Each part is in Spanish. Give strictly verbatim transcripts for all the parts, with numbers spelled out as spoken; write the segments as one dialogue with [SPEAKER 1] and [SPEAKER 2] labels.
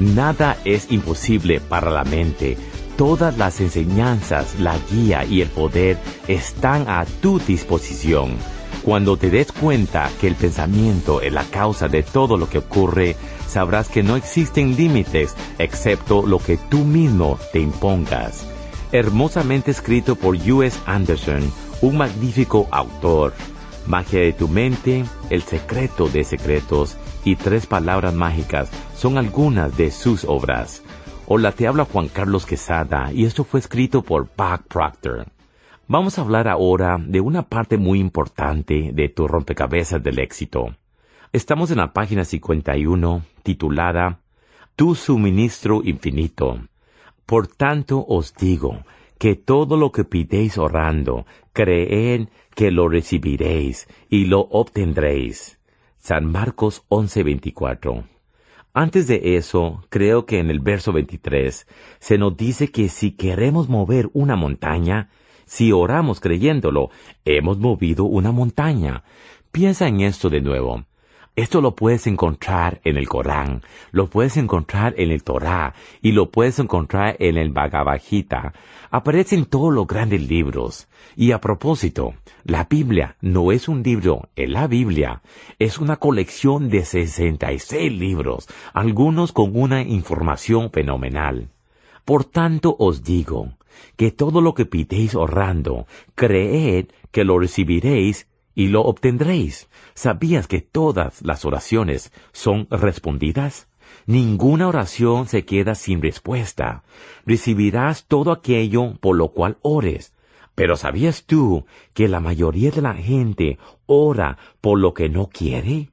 [SPEAKER 1] Nada es imposible para la mente. Todas las enseñanzas, la guía y el poder están a tu disposición. Cuando te des cuenta que el pensamiento es la causa de todo lo que ocurre, sabrás que no existen límites excepto lo que tú mismo te impongas. Hermosamente escrito por U S Anderson, un magnífico autor. Magia de tu mente, El secreto de secretos y Tres palabras mágicas son algunas de sus obras. Hola, te habla Juan Carlos Quesada y esto fue escrito por Bob Proctor. Vamos a hablar ahora de una parte muy importante de tu rompecabezas del éxito. Estamos en la página cincuenta y uno, titulada Tu suministro infinito. Por tanto os digo que todo lo que pidéis orando, creed que lo recibiréis y lo obtendréis. San Marcos once veinticuatro. Antes de eso, creo que en el verso veintitrés se nos dice que si queremos mover una montaña, si oramos creyéndolo, hemos movido una montaña. Piensa en esto de nuevo. Esto lo puedes encontrar en el Corán, lo puedes encontrar en el Torá y lo puedes encontrar en el Bhagavad Gita. Aparece en todos los grandes libros. Y a propósito, la Biblia no es un libro, es la Biblia. Es una colección de sesenta y seis libros, algunos con una información fenomenal. Por tanto os digo, que todo lo que pidéis orando, creed que lo recibiréis y lo obtendréis. ¿Sabías que todas las oraciones son respondidas? Ninguna oración se queda sin respuesta. Recibirás todo aquello por lo cual ores. Pero ¿sabías tú que la mayoría de la gente ora por lo que no quiere?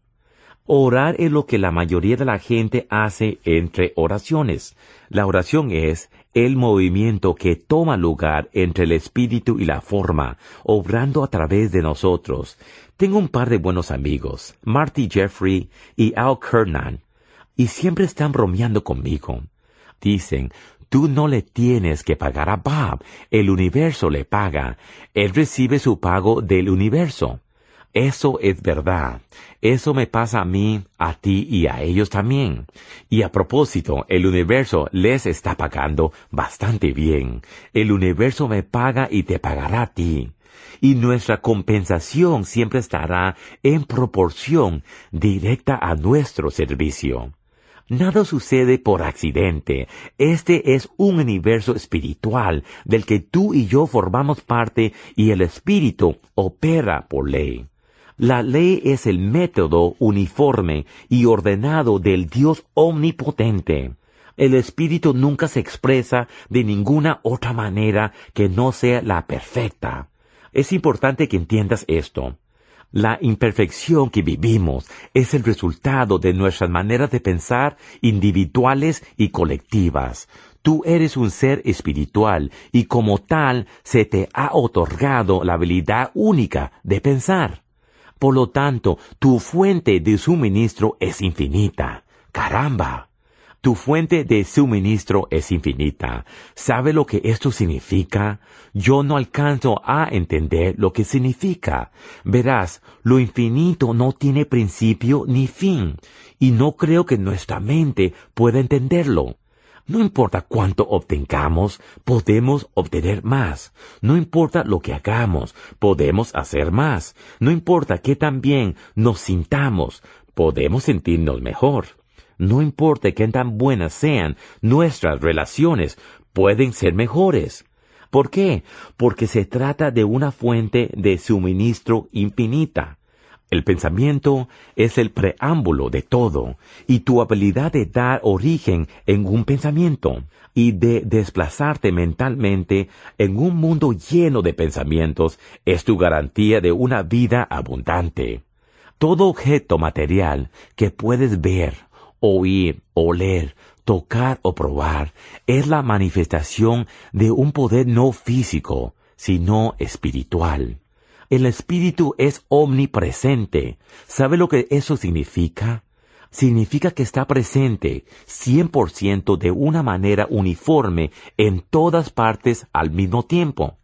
[SPEAKER 1] Orar es lo que la mayoría de la gente hace entre oraciones. La oración es el movimiento que toma lugar entre el espíritu y la forma, obrando a través de nosotros. Tengo un par de buenos amigos, Marty Jeffrey y Al Kernan, y siempre están bromeando conmigo. Dicen, tú no le tienes que pagar a Bob, el universo le paga, él recibe su pago del universo. Eso es verdad. Eso me pasa a mí, a ti y a ellos también. Y a propósito, el universo les está pagando bastante bien. El universo me paga y te pagará a ti. Y nuestra compensación siempre estará en proporción directa a nuestro servicio. Nada sucede por accidente. Este es un universo espiritual del que tú y yo formamos parte y el espíritu opera por ley. La ley es el método uniforme y ordenado del Dios omnipotente. El espíritu nunca se expresa de ninguna otra manera que no sea la perfecta. Es importante que entiendas esto. La imperfección que vivimos es el resultado de nuestras maneras de pensar individuales y colectivas. Tú eres un ser espiritual y como tal se te ha otorgado la habilidad única de pensar. Por lo tanto, tu fuente de suministro es infinita. ¡Caramba! Tu fuente de suministro es infinita. ¿Sabe lo que esto significa? Yo no alcanzo a entender lo que significa. Verás, lo infinito no tiene principio ni fin, y no creo que nuestra mente pueda entenderlo. No importa cuánto obtengamos, podemos obtener más. No importa lo que hagamos, podemos hacer más. No importa qué tan bien nos sintamos, podemos sentirnos mejor. No importa qué tan buenas sean nuestras relaciones, pueden ser mejores. ¿Por qué? Porque se trata de una fuente de suministro infinita. El pensamiento es el preámbulo de todo, y tu habilidad de dar origen en un pensamiento y de desplazarte mentalmente en un mundo lleno de pensamientos es tu garantía de una vida abundante. Todo objeto material que puedes ver, oír, oler, tocar o probar es la manifestación de un poder no físico, sino espiritual. El espíritu es omnipresente. ¿Sabe lo que eso significa? Significa que está presente cien por ciento de una manera uniforme en todas partes al mismo tiempo.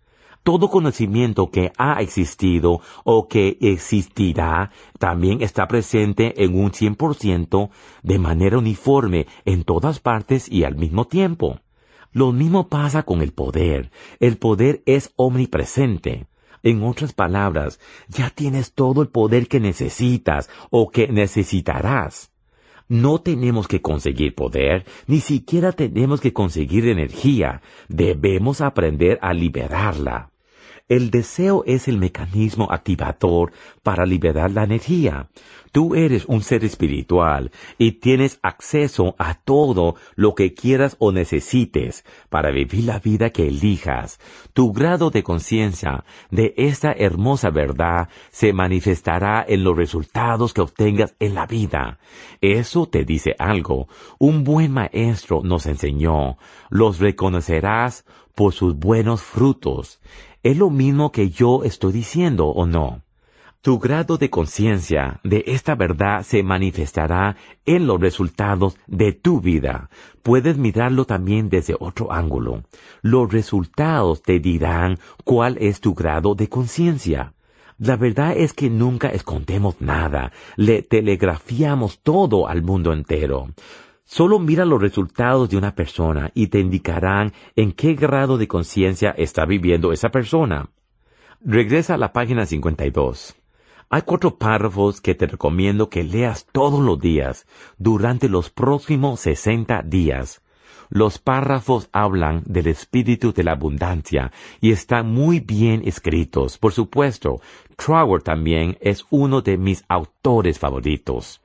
[SPEAKER 1] Todo conocimiento que ha existido o que existirá también está presente en un cien por ciento de manera uniforme en todas partes y al mismo tiempo. Lo mismo pasa con el poder. El poder es omnipresente. En otras palabras, ya tienes todo el poder que necesitas o que necesitarás. No tenemos que conseguir poder, ni siquiera tenemos que conseguir energía. Debemos aprender a liberarla. El deseo es el mecanismo activador para liberar la energía. Tú eres un ser espiritual y tienes acceso a todo lo que quieras o necesites para vivir la vida que elijas. Tu grado de conciencia de esta hermosa verdad se manifestará en los resultados que obtengas en la vida. Eso te dice algo. Un buen maestro nos enseñó. Los reconocerás por sus buenos frutos. ¿Es lo mismo que yo estoy diciendo o no? Tu grado de conciencia de esta verdad se manifestará en los resultados de tu vida. Puedes mirarlo también desde otro ángulo. Los resultados te dirán cuál es tu grado de conciencia. La verdad es que nunca escondemos nada. Le telegrafiamos todo al mundo entero. Solo mira los resultados de una persona y te indicarán en qué grado de conciencia está viviendo esa persona. Regresa a la página cincuenta y dos. Hay cuatro párrafos que te recomiendo que leas todos los días durante los próximos sesenta días. Los párrafos hablan del espíritu de la abundancia y están muy bien escritos. Por supuesto, Troward también es uno de mis autores favoritos.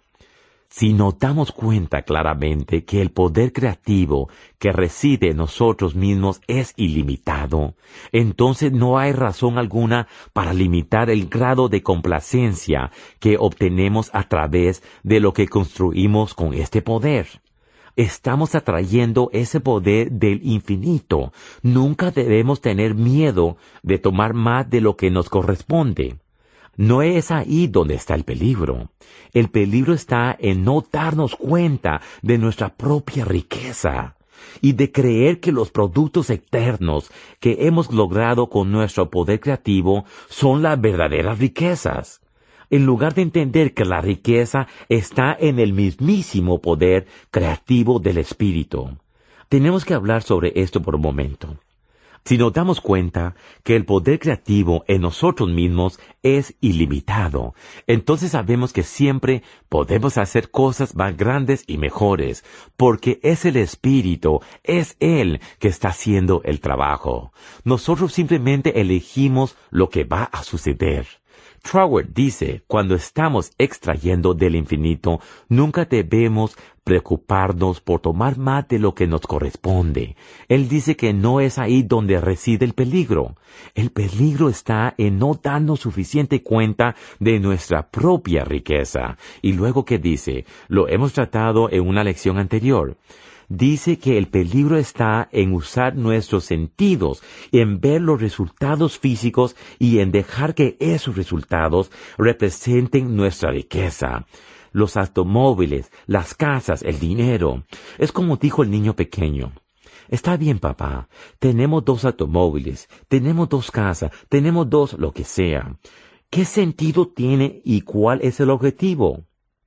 [SPEAKER 1] Si nos damos cuenta claramente que el poder creativo que reside en nosotros mismos es ilimitado, entonces no hay razón alguna para limitar el grado de complacencia que obtenemos a través de lo que construimos con este poder. Estamos atrayendo ese poder del infinito. Nunca debemos tener miedo de tomar más de lo que nos corresponde. No es ahí donde está el peligro. El peligro está en no darnos cuenta de nuestra propia riqueza y de creer que los productos eternos que hemos logrado con nuestro poder creativo son las verdaderas riquezas. En lugar de entender que la riqueza está en el mismísimo poder creativo del espíritu. Tenemos que hablar sobre esto por un momento. Si nos damos cuenta que el poder creativo en nosotros mismos es ilimitado, entonces sabemos que siempre podemos hacer cosas más grandes y mejores, porque es el Espíritu, es Él que está haciendo el trabajo. Nosotros simplemente elegimos lo que va a suceder. Troward dice, cuando estamos extrayendo del infinito, nunca debemos preocuparnos por tomar más de lo que nos corresponde. Él dice que no es ahí donde reside el peligro. El peligro está en no darnos suficiente cuenta de nuestra propia riqueza. Y luego, ¿qué dice? Lo hemos tratado en una lección anterior. Dice que el peligro está en usar nuestros sentidos, en ver los resultados físicos y en dejar que esos resultados representen nuestra riqueza. Los automóviles, las casas, el dinero. Es como dijo el niño pequeño. Está bien, papá. Tenemos dos automóviles, tenemos dos casas, tenemos dos lo que sea. ¿Qué sentido tiene y cuál es el objetivo?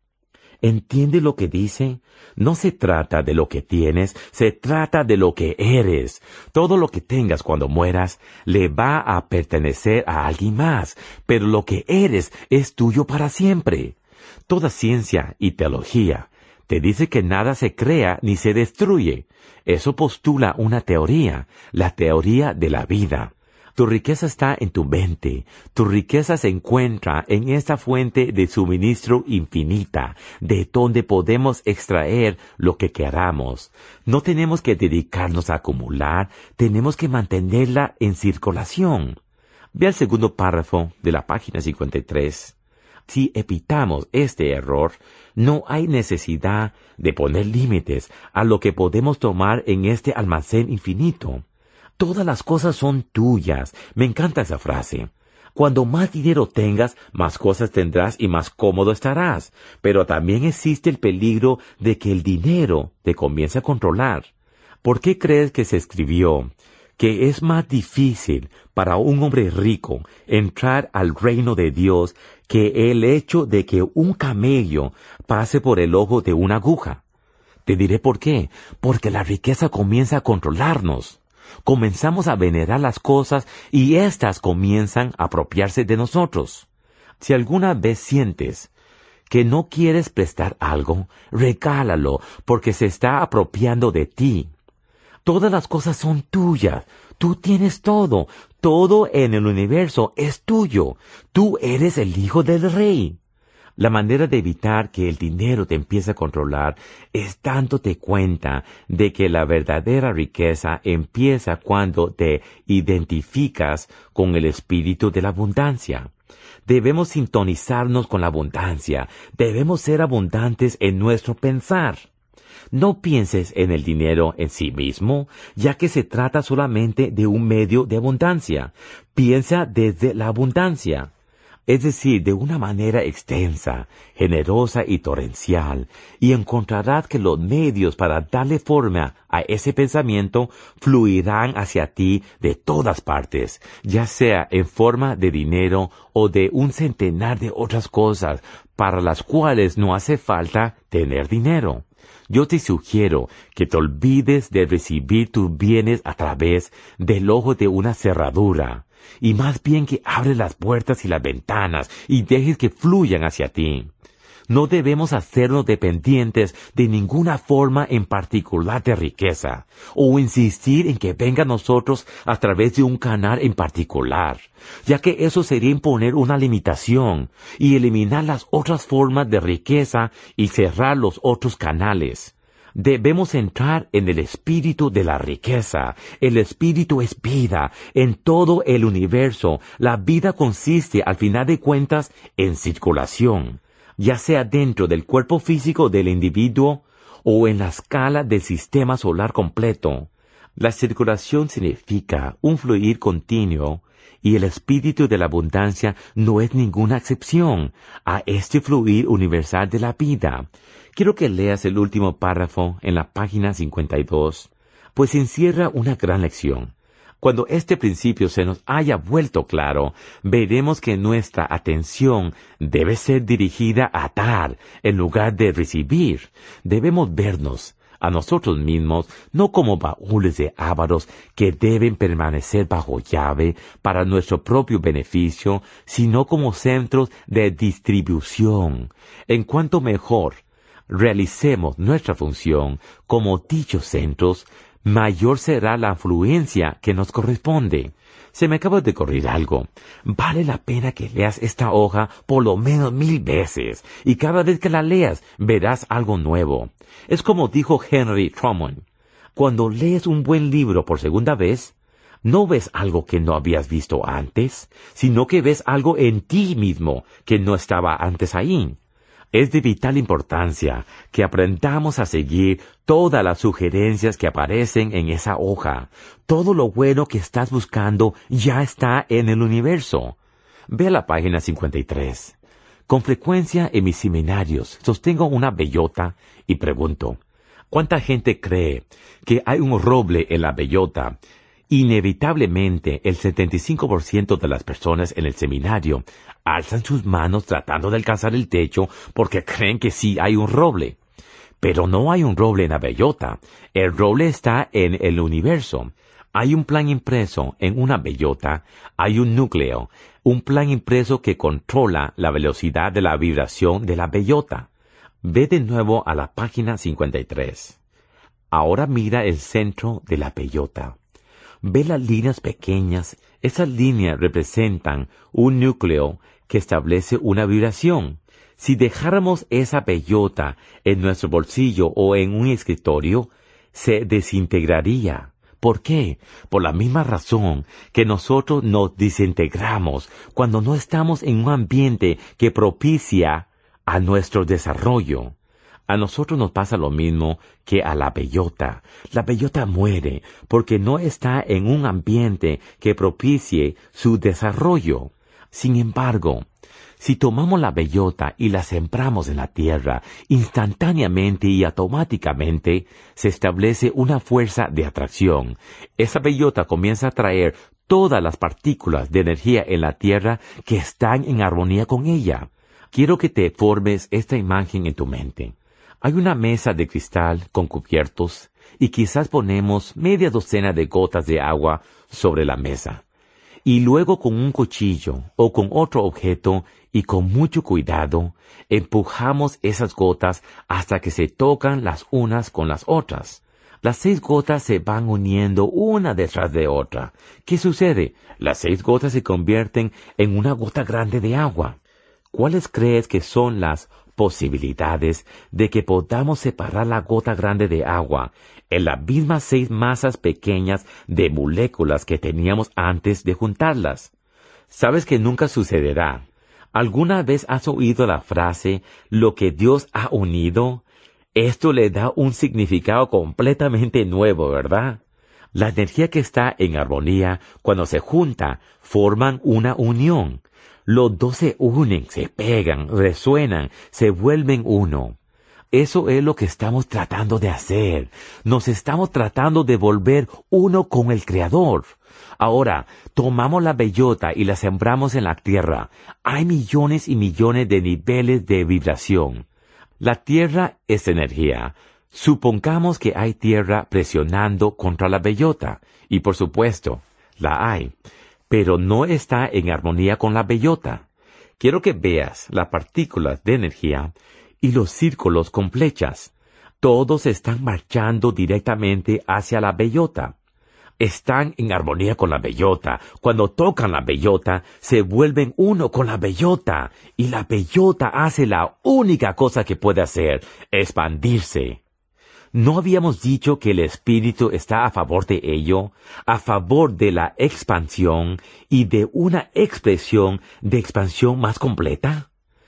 [SPEAKER 1] ¿Entiende lo que dice? No se trata de lo que tienes, se trata de lo que eres. Todo lo que tengas cuando mueras le va a pertenecer a alguien más, pero lo que eres es tuyo para siempre. Toda ciencia y teología te dice que nada se crea ni se destruye. Eso postula una teoría, la teoría de la vida. Tu riqueza está en tu mente. Tu riqueza se encuentra en esta fuente de suministro infinita, de donde podemos extraer lo que queramos. No tenemos que dedicarnos a acumular, tenemos que mantenerla en circulación. Ve al segundo párrafo de la página cincuenta y tres. Si evitamos este error, no hay necesidad de poner límites a lo que podemos tomar en este almacén infinito. Todas las cosas son tuyas. Me encanta esa frase. Cuando más dinero tengas, más cosas tendrás y más cómodo estarás. Pero también existe el peligro de que el dinero te comience a controlar. ¿Por qué crees que se escribió? que es más difícil para un hombre rico entrar al reino de Dios que el hecho de que un camello pase por el ojo de una aguja. Te diré por qué. Porque la riqueza comienza a controlarnos. Comenzamos a venerar las cosas y éstas comienzan a apropiarse de nosotros. Si alguna vez sientes que no quieres prestar algo, regálalo, porque se está apropiando de ti. Todas las cosas son tuyas. Tú tienes todo. Todo en el universo es tuyo. Tú eres el hijo del rey. La manera de evitar que el dinero te empiece a controlar es dándote cuenta de que la verdadera riqueza empieza cuando te identificas con el espíritu de la abundancia. Debemos sintonizarnos con la abundancia. Debemos ser abundantes en nuestro pensar. No pienses en el dinero en sí mismo, ya que se trata solamente de un medio de abundancia. Piensa desde la abundancia. Es decir, de una manera extensa, generosa y torrencial, y encontrarás que los medios para darle forma a ese pensamiento fluirán hacia ti de todas partes, ya sea en forma de dinero o de un centenar de otras cosas para las cuales no hace falta tener dinero. Yo te sugiero que te olvides de recibir tus bienes a través del ojo de una cerradura, y más bien que abres las puertas y las ventanas y dejes que fluyan hacia ti. No debemos hacernos dependientes de ninguna forma en particular de riqueza, o insistir en que venga a nosotros a través de un canal en particular, ya que eso sería imponer una limitación y eliminar las otras formas de riqueza y cerrar los otros canales. Debemos entrar en el espíritu de la riqueza. El espíritu es vida. En todo el universo, la vida consiste, al final de cuentas, en circulación, ya sea dentro del cuerpo físico del individuo o en la escala del sistema solar completo. La circulación significa un fluir continuo, y el espíritu de la abundancia no es ninguna excepción a este fluir universal de la vida. Quiero que leas el último párrafo en la página cincuenta y dos, pues encierra una gran lección. Cuando este principio se nos haya vuelto claro, veremos que nuestra atención debe ser dirigida a dar en lugar de recibir. Debemos vernos a nosotros mismos no como baúles de ávaros que deben permanecer bajo llave para nuestro propio beneficio, sino como centros de distribución. En cuanto mejor realicemos nuestra función como dichos centros, mayor será la afluencia que nos corresponde. Se me acaba de ocurrir algo. Vale la pena que leas esta hoja por lo menos mil veces, y cada vez que la leas verás algo nuevo. Es como dijo Henry Truman: cuando lees un buen libro por segunda vez, no ves algo que no habías visto antes, sino que ves algo en ti mismo que no estaba antes ahí. Es de vital importancia que aprendamos a seguir todas las sugerencias que aparecen en esa hoja. Todo lo bueno que estás buscando ya está en el universo. Ve a la página cincuenta y tres. Con frecuencia en mis seminarios sostengo una bellota y pregunto: ¿cuánta gente cree que hay un roble en la bellota? Inevitablemente, el setenta y cinco por ciento de las personas en el seminario alzan sus manos tratando de alcanzar el techo porque creen que sí hay un roble. Pero no hay un roble en la bellota. El roble está en el universo. Hay un plan impreso en una bellota. Hay un núcleo. Un plan impreso que controla la velocidad de la vibración de la bellota. Ve de nuevo a la página cincuenta y tres. Ahora mira el centro de la bellota. Ve las líneas pequeñas. Esas líneas representan un núcleo que establece una vibración. Si dejáramos esa bellota en nuestro bolsillo o en un escritorio, se desintegraría. ¿Por qué? Por la misma razón que nosotros nos desintegramos cuando no estamos en un ambiente que propicia a nuestro desarrollo. A nosotros nos pasa lo mismo que a la bellota. La bellota muere porque no está en un ambiente que propicie su desarrollo. Sin embargo, Si tomamos la bellota y la sembramos en la tierra, instantáneamente y automáticamente se establece una fuerza de atracción. Esa bellota comienza a atraer todas las partículas de energía en la tierra que están en armonía con ella. Quiero que te formes esta imagen en tu mente. Hay una mesa de cristal con cubiertos y quizás ponemos media docena de gotas de agua sobre la mesa. Y luego con un cuchillo o con otro objeto y con mucho cuidado, empujamos esas gotas hasta que se tocan las unas con las otras. Las seis gotas se van uniendo una detrás de otra. ¿Qué sucede? Las seis gotas se convierten en una gota grande de agua. ¿Cuáles crees que son las posibilidades de que podamos separar la gota grande de agua en las mismas seis masas pequeñas de moléculas que teníamos antes de juntarlas? ¿Sabes que nunca sucederá? ¿Alguna vez has oído la frase, lo que Dios ha unido? Esto le da un significado completamente nuevo, ¿verdad? La energía que está en armonía, cuando se junta, forman una unión. Los dos se unen, se pegan, resuenan, se vuelven uno. Eso es lo que estamos tratando de hacer. Nos estamos tratando de volver uno con el Creador. Ahora, tomamos la bellota y la sembramos en la tierra. Hay millones y millones de niveles de vibración. La tierra es energía. Supongamos que hay tierra presionando contra la bellota. Y por supuesto, la hay. Pero no está en armonía con la bellota. Quiero que veas las partículas de energía y los círculos con flechas. Todos están marchando directamente hacia la bellota. Están en armonía con la bellota. Cuando tocan la bellota, se vuelven uno con la bellota. Y la bellota hace la única cosa que puede hacer, expandirse. ¿No habíamos dicho que el Espíritu está a favor de ello, a favor de la expansión y de una expresión de expansión más completa?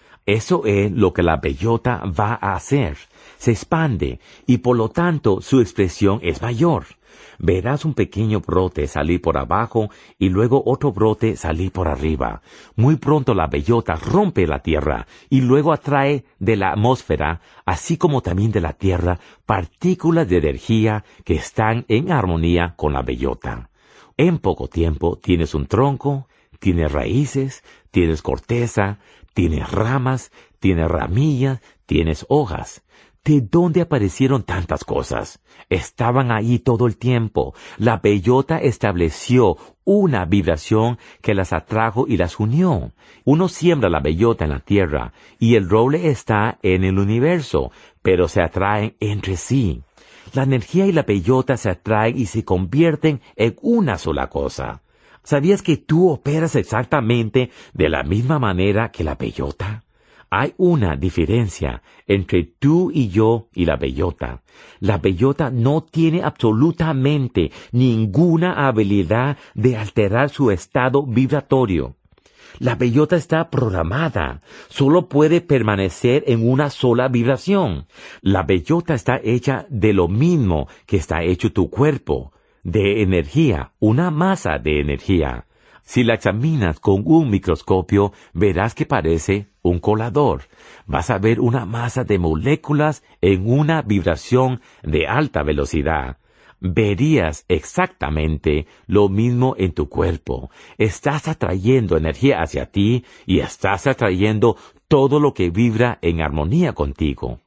[SPEAKER 1] Eso es lo que la bellota va a hacer. Se expande y por lo tanto su expresión es mayor. Verás un pequeño brote salir por abajo y luego otro brote salir por arriba. Muy pronto la bellota rompe la tierra y luego atrae de la atmósfera, así como también de la tierra, partículas de energía que están en armonía con la bellota. En poco tiempo tienes un tronco, tienes raíces, tienes corteza, tienes ramas, tienes ramillas, tienes hojas. ¿De dónde aparecieron tantas cosas? Estaban ahí todo el tiempo. La bellota estableció una vibración que las atrajo y las unió. Uno siembra la bellota en la tierra y el roble está en el universo, pero se atraen entre sí. La energía y la bellota se atraen y se convierten en una sola cosa. ¿Sabías que tú operas exactamente de la misma manera que la bellota? Hay una diferencia entre tú y yo y la bellota. La bellota no tiene absolutamente ninguna habilidad de alterar su estado vibratorio. La bellota está programada. Solo puede permanecer en una sola vibración. La bellota está hecha de lo mismo que está hecho tu cuerpo, de energía, una masa de energía. Si la examinas con un microscopio, verás que parece un colador. Vas a ver una masa de moléculas en una vibración de alta velocidad. Verías exactamente lo mismo en tu cuerpo. Estás atrayendo energía hacia ti y estás atrayendo todo lo que vibra en armonía contigo.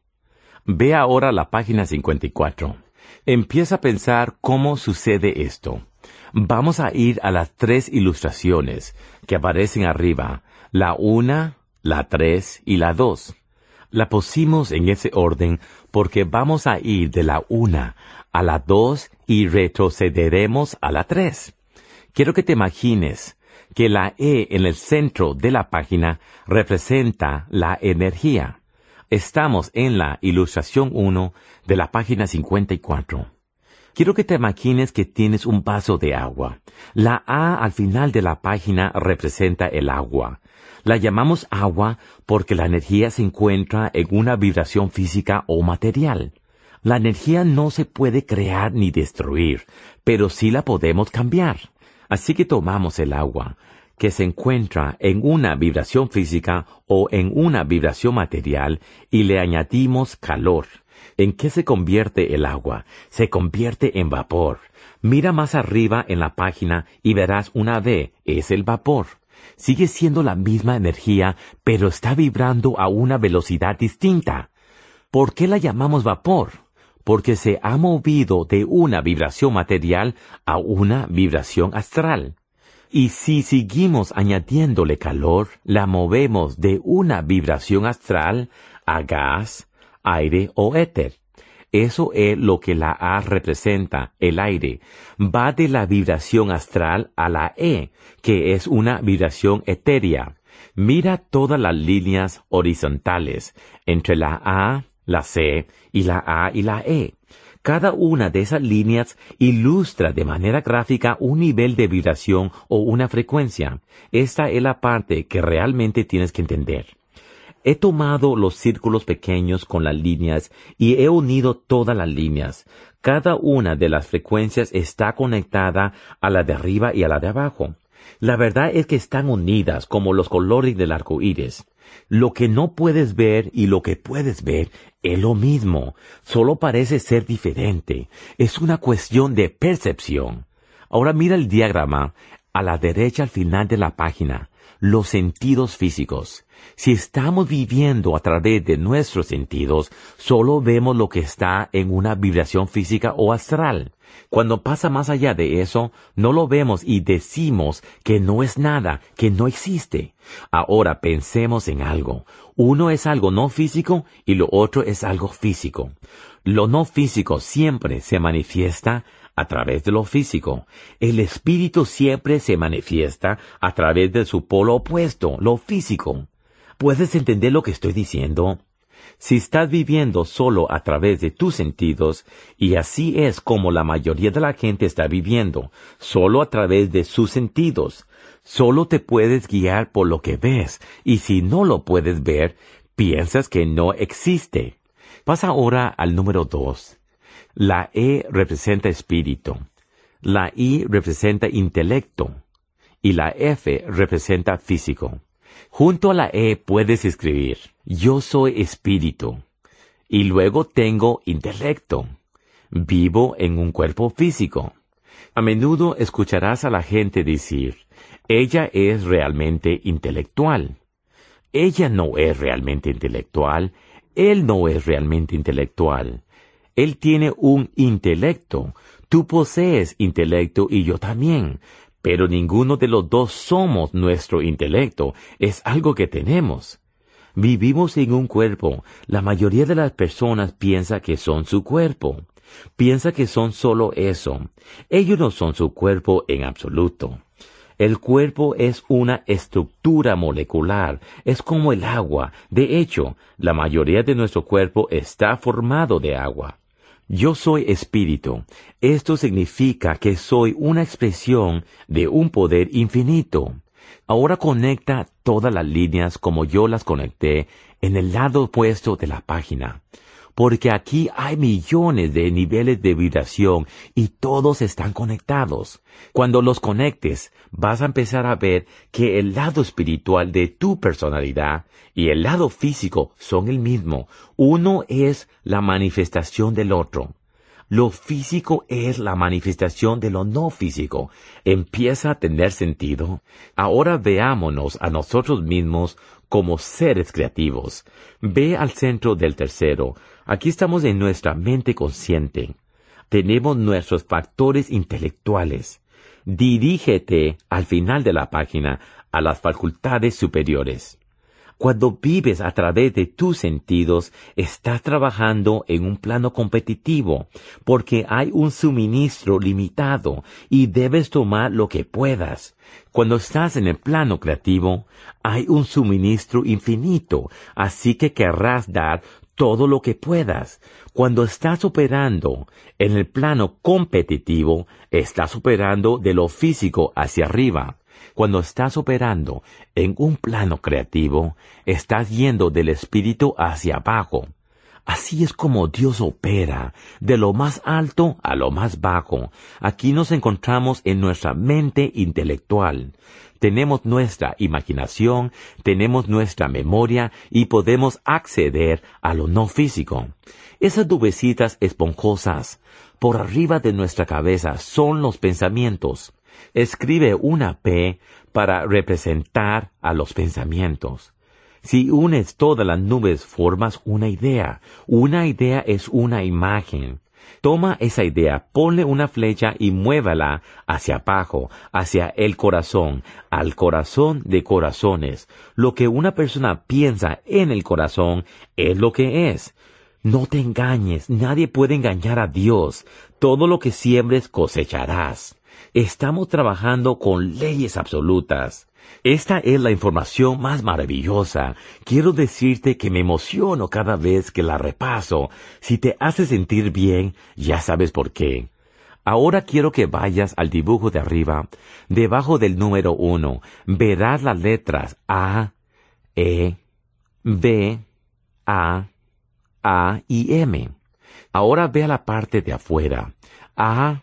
[SPEAKER 1] Ve ahora a la página cincuenta y cuatro. Empieza a pensar cómo sucede esto. Vamos a ir a las tres ilustraciones que aparecen arriba, la una, la tres y la dos. La pusimos en ese orden porque vamos a ir de la una a la dos y retrocederemos a la tres. Quiero que te imagines que la E en el centro de la página representa la energía. Estamos en la ilustración uno de la página cincuenta y cuatro. Quiero que te imagines que tienes un vaso de agua. La A al final de la página representa el agua. La llamamos agua porque la energía se encuentra en una vibración física o material. La energía no se puede crear ni destruir, pero sí la podemos cambiar. Así que tomamos el agua. que se encuentra en una vibración física o en una vibración material y le añadimos calor. ¿En qué se convierte el agua? Se convierte en vapor. Mira más arriba en la página y verás una V, es el vapor. Sigue siendo la misma energía, pero está vibrando a una velocidad distinta. ¿Por qué la llamamos vapor? Porque se ha movido de una vibración material a una vibración astral. Y si seguimos añadiéndole calor, la movemos de una vibración astral a gas, aire o éter. Eso es lo que la A representa, el aire. Va de la vibración astral a la E, que es una vibración etérea. Mira todas las líneas horizontales entre la A, la C y la A y la E. Cada una de esas líneas ilustra de manera gráfica un nivel de vibración o una frecuencia. Esta es la parte que realmente tienes que entender. He tomado los círculos pequeños con las líneas y he unido todas las líneas. Cada una de las frecuencias está conectada a la de arriba y a la de abajo. La verdad es que están unidas como los colores del arco iris. Lo que no puedes ver y lo que puedes ver es lo mismo, solo parece ser diferente. Es una cuestión de percepción. Ahora mira el diagrama a la derecha al final de la página. Los sentidos físicos. Si estamos viviendo a través de nuestros sentidos, solo vemos lo que está en una vibración física o astral. Cuando pasa más allá de eso, no lo vemos y decimos que no es nada, que no existe. Ahora pensemos en algo. Uno es algo no físico y lo otro es algo físico. Lo no físico siempre se manifiesta a través de lo físico. El espíritu siempre se manifiesta a través de su polo opuesto, lo físico. ¿Puedes entender lo que estoy diciendo? Si estás viviendo solo a través de tus sentidos, y así es como la mayoría de la gente está viviendo, solo a través de sus sentidos, solo te puedes guiar por lo que ves, y si no lo puedes ver, piensas que no existe. Pasa ahora al número dos. La E representa espíritu, la I representa intelecto, y la F representa físico. Junto a la E puedes escribir, yo soy espíritu, y luego tengo intelecto. Vivo en un cuerpo físico. A menudo escucharás a la gente decir, ella es realmente intelectual. Ella no es realmente intelectual, él no es realmente intelectual. Él tiene un intelecto, tú posees intelecto y yo también. Pero ninguno de los dos somos nuestro intelecto, es algo que tenemos. Vivimos en un cuerpo. La mayoría de las personas piensa que son su cuerpo. Piensa que son solo eso. Ellos no son su cuerpo en absoluto. El cuerpo es una estructura molecular, es como el agua. De hecho, la mayoría de nuestro cuerpo está formado de agua. Yo soy espíritu. Esto significa que soy una expresión de un poder infinito. Ahora conecta todas las líneas como yo las conecté en el lado opuesto de la página. Porque aquí hay millones de niveles de vibración y todos están conectados. Cuando los conectes, vas a empezar a ver que el lado espiritual de tu personalidad y el lado físico son el mismo. Uno es la manifestación del otro. Lo físico es la manifestación de lo no físico. Empieza a tener sentido. Ahora veámonos a nosotros mismos como seres creativos. Ve al centro del tercero. Aquí estamos en nuestra mente consciente. Tenemos nuestros factores intelectuales. Dirígete al final de la página a las facultades superiores. Cuando vives a través de tus sentidos, estás trabajando en un plano competitivo, porque hay un suministro limitado y debes tomar lo que puedas. Cuando estás en el plano creativo, hay un suministro infinito, así que querrás dar todo lo que puedas. Cuando estás operando en el plano competitivo, estás operando de lo físico hacia arriba. Cuando estás operando en un plano creativo, estás yendo del espíritu hacia abajo. Así es como Dios opera, de lo más alto a lo más bajo. Aquí nos encontramos en nuestra mente intelectual. Tenemos nuestra imaginación, tenemos nuestra memoria y podemos acceder a lo no físico. Esas nubecitas esponjosas por arriba de nuestra cabeza son los pensamientos. Escribe una P para representar a los pensamientos. Si unes todas las nubes, formas una idea. Una idea es una imagen. Toma esa idea, ponle una flecha y muévala hacia abajo, hacia el corazón, al corazón de corazones. Lo que una persona piensa en el corazón es lo que es. No te engañes, nadie puede engañar a Dios. Todo lo que siembres cosecharás. Estamos trabajando con leyes absolutas. Esta es la información más maravillosa. Quiero decirte que me emociono cada vez que la repaso. Si te hace sentir bien, ya sabes por qué. Ahora quiero que vayas al dibujo de arriba. Debajo del número uno, verás las letras A, E, B, A, A y M. Ahora ve a la parte de afuera. A,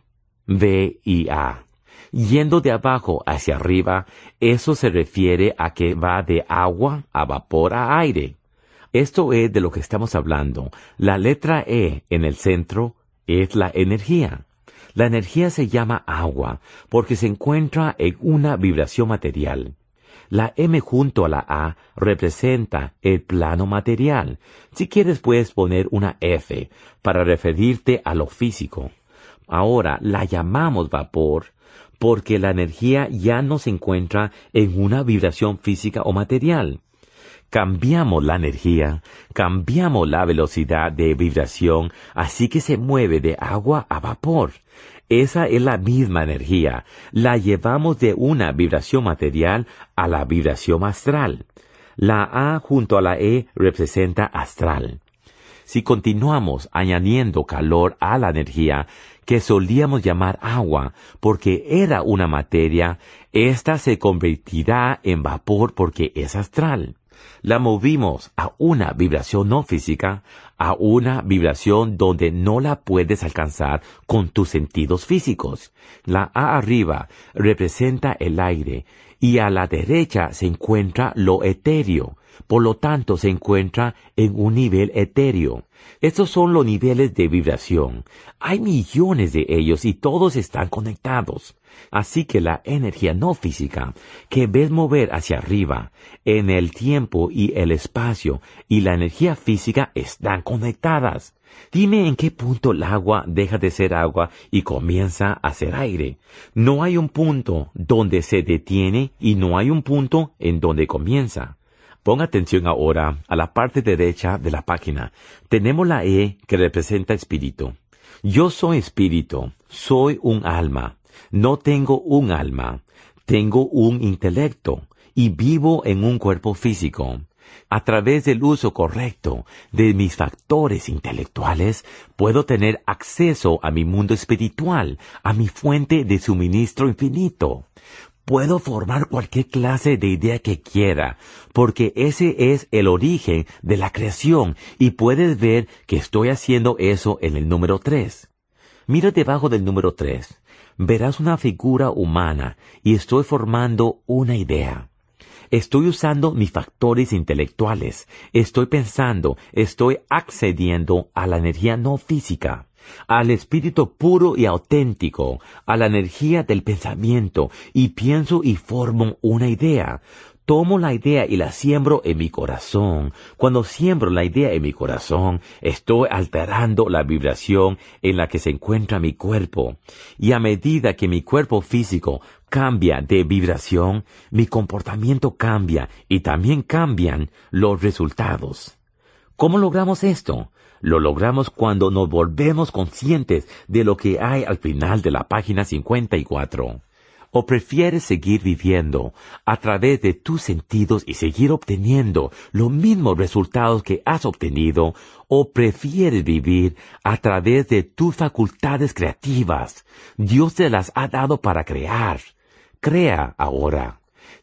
[SPEAKER 1] B y A. Yendo de abajo hacia arriba, eso se refiere a que va de agua a vapor a aire. Esto es de lo que estamos hablando. La letra E en el centro es la energía. La energía se llama agua porque se encuentra en una vibración material. La M junto a la A representa el plano material. Si quieres puedes poner una F para referirte a lo físico. Ahora la llamamos vapor porque la energía ya no se encuentra en una vibración física o material. Cambiamos la energía, cambiamos la velocidad de vibración, así que se mueve de agua a vapor. Esa es la misma energía. La llevamos de una vibración material a la vibración astral. La A junto a la E representa astral. Si continuamos añadiendo calor a la energía, que solíamos llamar agua, porque era una materia, ésta se convertirá en vapor porque es astral. La movimos a una vibración no física, a una vibración donde no la puedes alcanzar con tus sentidos físicos. La A arriba representa el aire, y a la derecha se encuentra lo etéreo. Por lo tanto, se encuentra en un nivel etéreo. Estos son los niveles de vibración. Hay millones de ellos y todos están conectados. Así que la energía no física que ves mover hacia arriba en el tiempo y el espacio y la energía física están conectadas. Dime en qué punto el agua deja de ser agua y comienza a ser aire. No hay un punto donde se detiene y no hay un punto en donde comienza. Pon atención ahora a la parte derecha de la página. Tenemos la E que representa espíritu. Yo soy espíritu, soy un alma. No tengo un alma, tengo un intelecto y vivo en un cuerpo físico. A través del uso correcto de mis factores intelectuales, puedo tener acceso a mi mundo espiritual, a mi fuente de suministro infinito. Puedo formar cualquier clase de idea que quiera, porque ese es el origen de la creación, y puedes ver que estoy haciendo eso en el número tres. Mira debajo del número tres. Verás una figura humana, y estoy formando una idea. Estoy usando mis factores intelectuales, estoy pensando, estoy accediendo a la energía no física, al espíritu puro y auténtico, a la energía del pensamiento, y pienso y formo una idea. Tomo la idea y la siembro en mi corazón. Cuando siembro la idea en mi corazón, estoy alterando la vibración en la que se encuentra mi cuerpo. Y a medida que mi cuerpo físico cambia de vibración, mi comportamiento cambia y también cambian los resultados. ¿Cómo logramos esto? Lo logramos cuando nos volvemos conscientes de lo que hay al final de la página cincuenta y cuatro. ¿O prefieres seguir viviendo a través de tus sentidos y seguir obteniendo los mismos resultados que has obtenido? ¿O prefieres vivir a través de tus facultades creativas? Dios te las ha dado para crear. Crea ahora.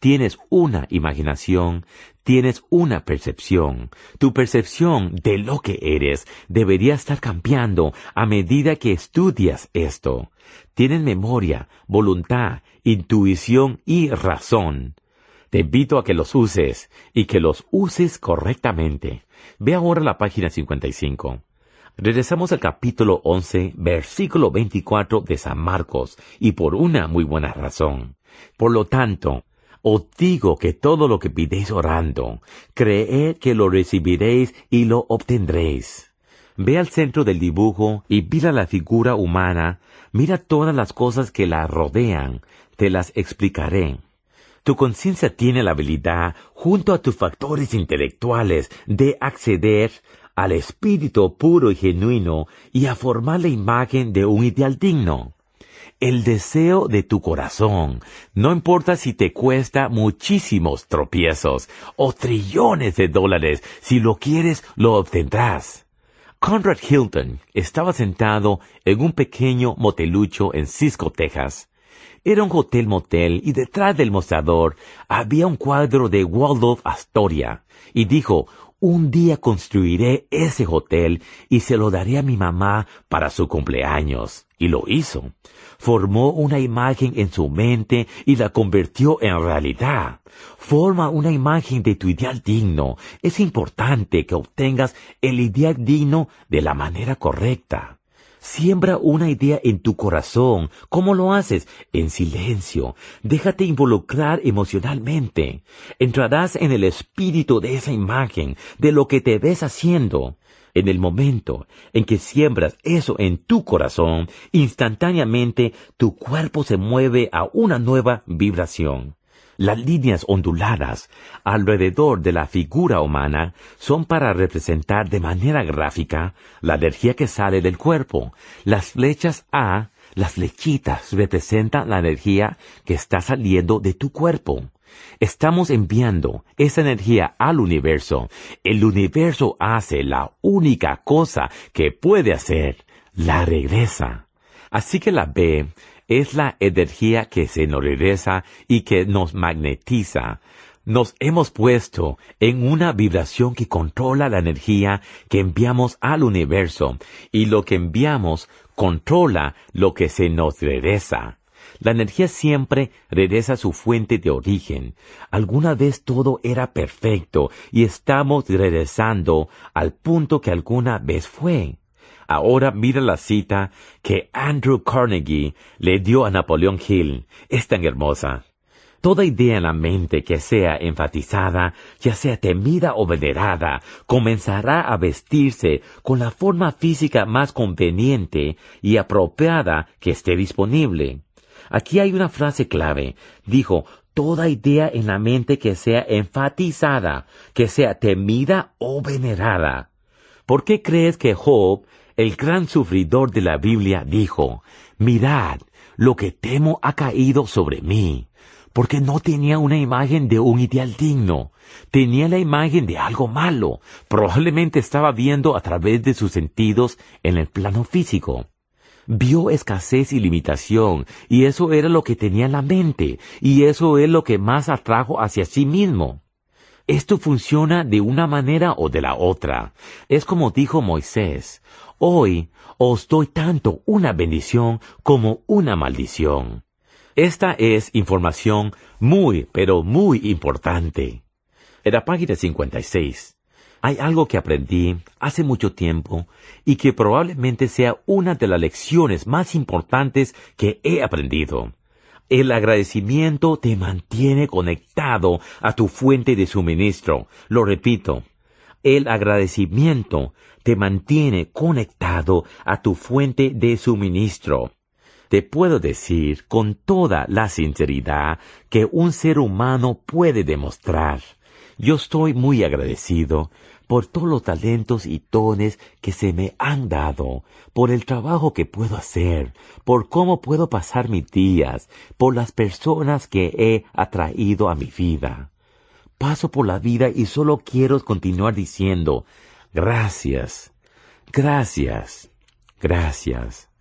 [SPEAKER 1] Tienes una imaginación, tienes una percepción. Tu percepción de lo que eres debería estar cambiando a medida que estudias esto. Tienes memoria, voluntad, intuición y razón. Te invito a que los uses y que los uses correctamente. Ve ahora a la página cincuenta y cinco. Regresamos al capítulo once, versículo veinticuatro de San Marcos, y por una muy buena razón. Por lo tanto, os digo que todo lo que pidéis orando, creed que lo recibiréis y lo obtendréis. Ve al centro del dibujo y mira la figura humana, mira todas las cosas que la rodean, te las explicaré. Tu conciencia tiene la habilidad, junto a tus factores intelectuales, de acceder al espíritu puro y genuino y a formar la imagen de un ideal digno. El deseo de tu corazón, no importa si te cuesta muchísimos tropiezos o trillones de dólares, si lo quieres, lo obtendrás. Conrad Hilton estaba sentado en un pequeño motelucho en Cisco, Texas. Era un hotel-motel y detrás del mostrador había un cuadro de Waldorf Astoria y dijo, un día construiré ese hotel y se lo daré a mi mamá para su cumpleaños. Y lo hizo. Formó una imagen en su mente y la convirtió en realidad. Forma una imagen de tu ideal digno. Es importante que obtengas el ideal digno de la manera correcta. Siembra una idea en tu corazón. ¿Cómo lo haces? En silencio. Déjate involucrar emocionalmente. Entrarás en el espíritu de esa imagen, de lo que te ves haciendo. En el momento en que siembras eso en tu corazón, instantáneamente tu cuerpo se mueve a una nueva vibración. Las líneas onduladas alrededor de la figura humana son para representar de manera gráfica la energía que sale del cuerpo. Las flechas A, las flechitas, representan la energía que está saliendo de tu cuerpo. Estamos enviando esa energía al universo. El universo hace la única cosa que puede hacer, la regresa. Así que la B es la energía que se nos regresa y que nos magnetiza. Nos hemos puesto en una vibración que controla la energía que enviamos al universo, y lo que enviamos controla lo que se nos regresa. La energía siempre regresa a su fuente de origen. Alguna vez todo era perfecto y estamos regresando al punto que alguna vez fue. Ahora mira la cita que Andrew Carnegie le dio a Napoleón Hill. Es tan hermosa. Toda idea en la mente que sea enfatizada, ya sea temida o venerada, comenzará a vestirse con la forma física más conveniente y apropiada que esté disponible. Aquí hay una frase clave. Dijo, toda idea en la mente que sea enfatizada, que sea temida o venerada. ¿Por qué crees que Job, el gran sufridor de la Biblia, dijo, mirad, lo que temo ha caído sobre mí? Porque no tenía una imagen de un ideal digno. Tenía la imagen de algo malo. Probablemente estaba viendo a través de sus sentidos en el plano físico. Vio escasez y limitación, y eso era lo que tenía en la mente, y eso es lo que más atrajo hacia sí mismo. Esto funciona de una manera o de la otra. Es como dijo Moisés, hoy os doy tanto una bendición como una maldición. Esta es información muy, pero muy importante. En la página cincuenta y seis, hay algo que aprendí hace mucho tiempo y que probablemente sea una de las lecciones más importantes que he aprendido. El agradecimiento te mantiene conectado a tu fuente de suministro. Lo repito, el agradecimiento te mantiene conectado a tu fuente de suministro. Te puedo decir con toda la sinceridad que un ser humano puede demostrar. Yo estoy muy agradecido por todos los talentos y dones que se me han dado, por el trabajo que puedo hacer, por cómo puedo pasar mis días, por las personas que he atraído a mi vida. Paso por la vida y solo quiero continuar diciendo, gracias, gracias, gracias.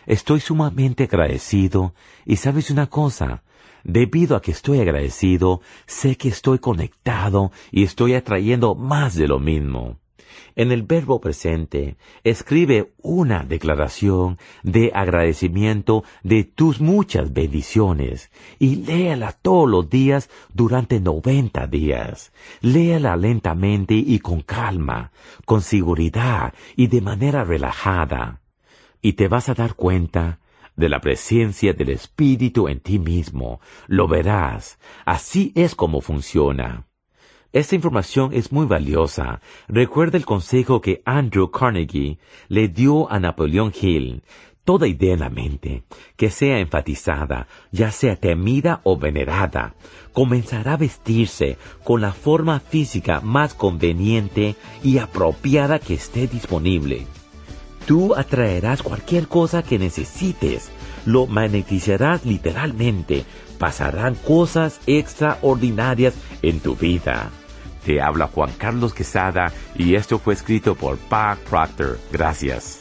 [SPEAKER 1] Estoy sumamente agradecido y ¿sabes una cosa? Debido a que estoy agradecido, sé que estoy conectado y estoy atrayendo más de lo mismo. En el verbo presente, escribe una declaración de agradecimiento de tus muchas bendiciones y léala todos los días durante noventa días. Léala lentamente y con calma, con seguridad y de manera relajada. Y te vas a dar cuenta de la presencia del Espíritu en ti mismo. Lo verás. Así es como funciona. Esta información es muy valiosa. Recuerda el consejo que Andrew Carnegie le dio a Napoleón Hill. Toda idea en la mente, que sea enfatizada, ya sea temida o venerada, comenzará a vestirse con la forma física más conveniente y apropiada que esté disponible. Tú atraerás cualquier cosa que necesites. Lo magnetizarás literalmente. Pasarán cosas extraordinarias en tu vida. Te habla Juan Carlos Quesada y esto fue escrito por Bob Proctor. Gracias.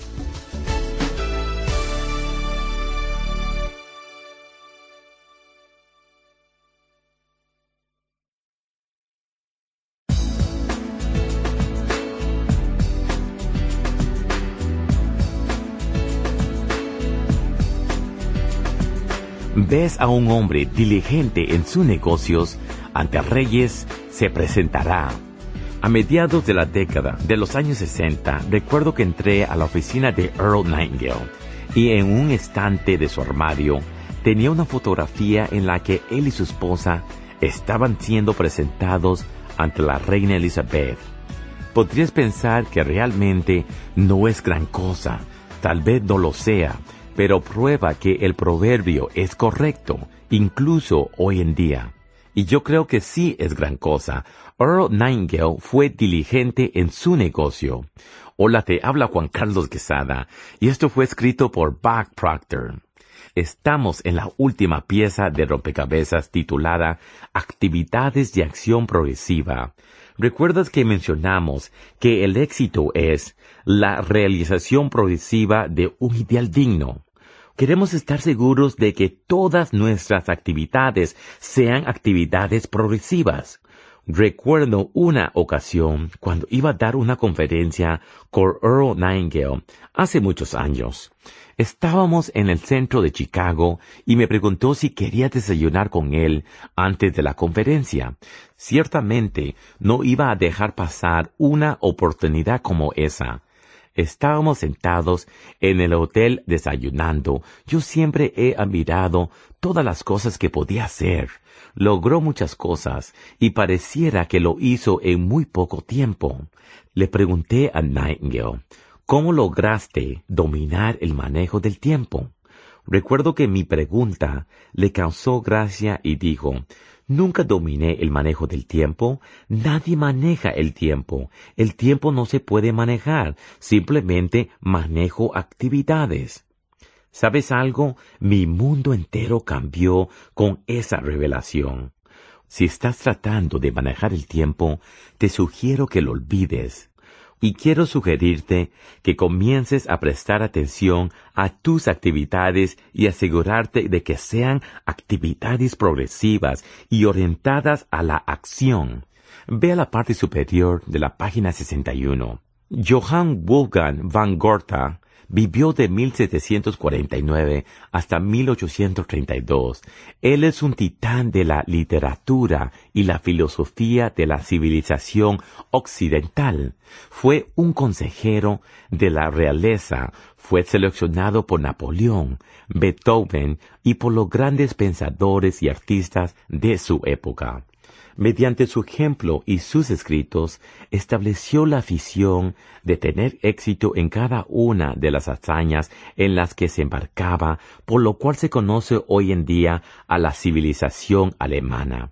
[SPEAKER 1] Ves a un hombre diligente en sus negocios, ante reyes se presentará. A mediados de la década de los años sesenta, recuerdo que entré a la oficina de Earl Nightingale y en un estante de su armario tenía una fotografía en la que él y su esposa estaban siendo presentados ante la reina Elizabeth. Podrías pensar que realmente no es gran cosa, tal vez no lo sea, pero prueba que el proverbio es correcto, incluso hoy en día. Y yo creo que sí es gran cosa. Earl Nightingale fue diligente en su negocio. Hola, te habla Juan Carlos Quesada, y esto fue escrito por Bob Proctor. Estamos en la última pieza de rompecabezas titulada Actividades de Acción Progresiva. ¿Recuerdas que mencionamos que el éxito es la realización progresiva de un ideal digno? Queremos estar seguros de que todas nuestras actividades sean actividades progresivas. Recuerdo una ocasión cuando iba a dar una conferencia con Earl Nightingale hace muchos años. Estábamos en el centro de Chicago y me preguntó si quería desayunar con él antes de la conferencia. Ciertamente no iba a dejar pasar una oportunidad como esa. Estábamos sentados en el hotel desayunando. Yo siempre he admirado todas las cosas que podía hacer. Logró muchas cosas y pareciera que lo hizo en muy poco tiempo. Le pregunté a Nightingale, ¿cómo lograste dominar el manejo del tiempo? Recuerdo que mi pregunta le causó gracia y dijo, nunca dominé el manejo del tiempo. Nadie maneja el tiempo. El tiempo no se puede manejar. Simplemente manejo actividades. ¿Sabes algo? Mi mundo entero cambió con esa revelación. Si estás tratando de manejar el tiempo, te sugiero que lo olvides. Y quiero sugerirte que comiences a prestar atención a tus actividades y asegurarte de que sean actividades progresivas y orientadas a la acción. Ve a la parte superior de la página sesenta y uno. Johann Wolfgang von Goethe vivió de mil setecientos cuarenta y nueve hasta mil ochocientos treinta y dos. Él es un titán de la literatura y la filosofía de la civilización occidental. Fue un consejero de la realeza. Fue seleccionado por Napoleón, Beethoven y por los grandes pensadores y artistas de su época. Mediante su ejemplo y sus escritos, estableció la afición de tener éxito en cada una de las hazañas en las que se embarcaba, por lo cual se conoce hoy en día a la civilización alemana.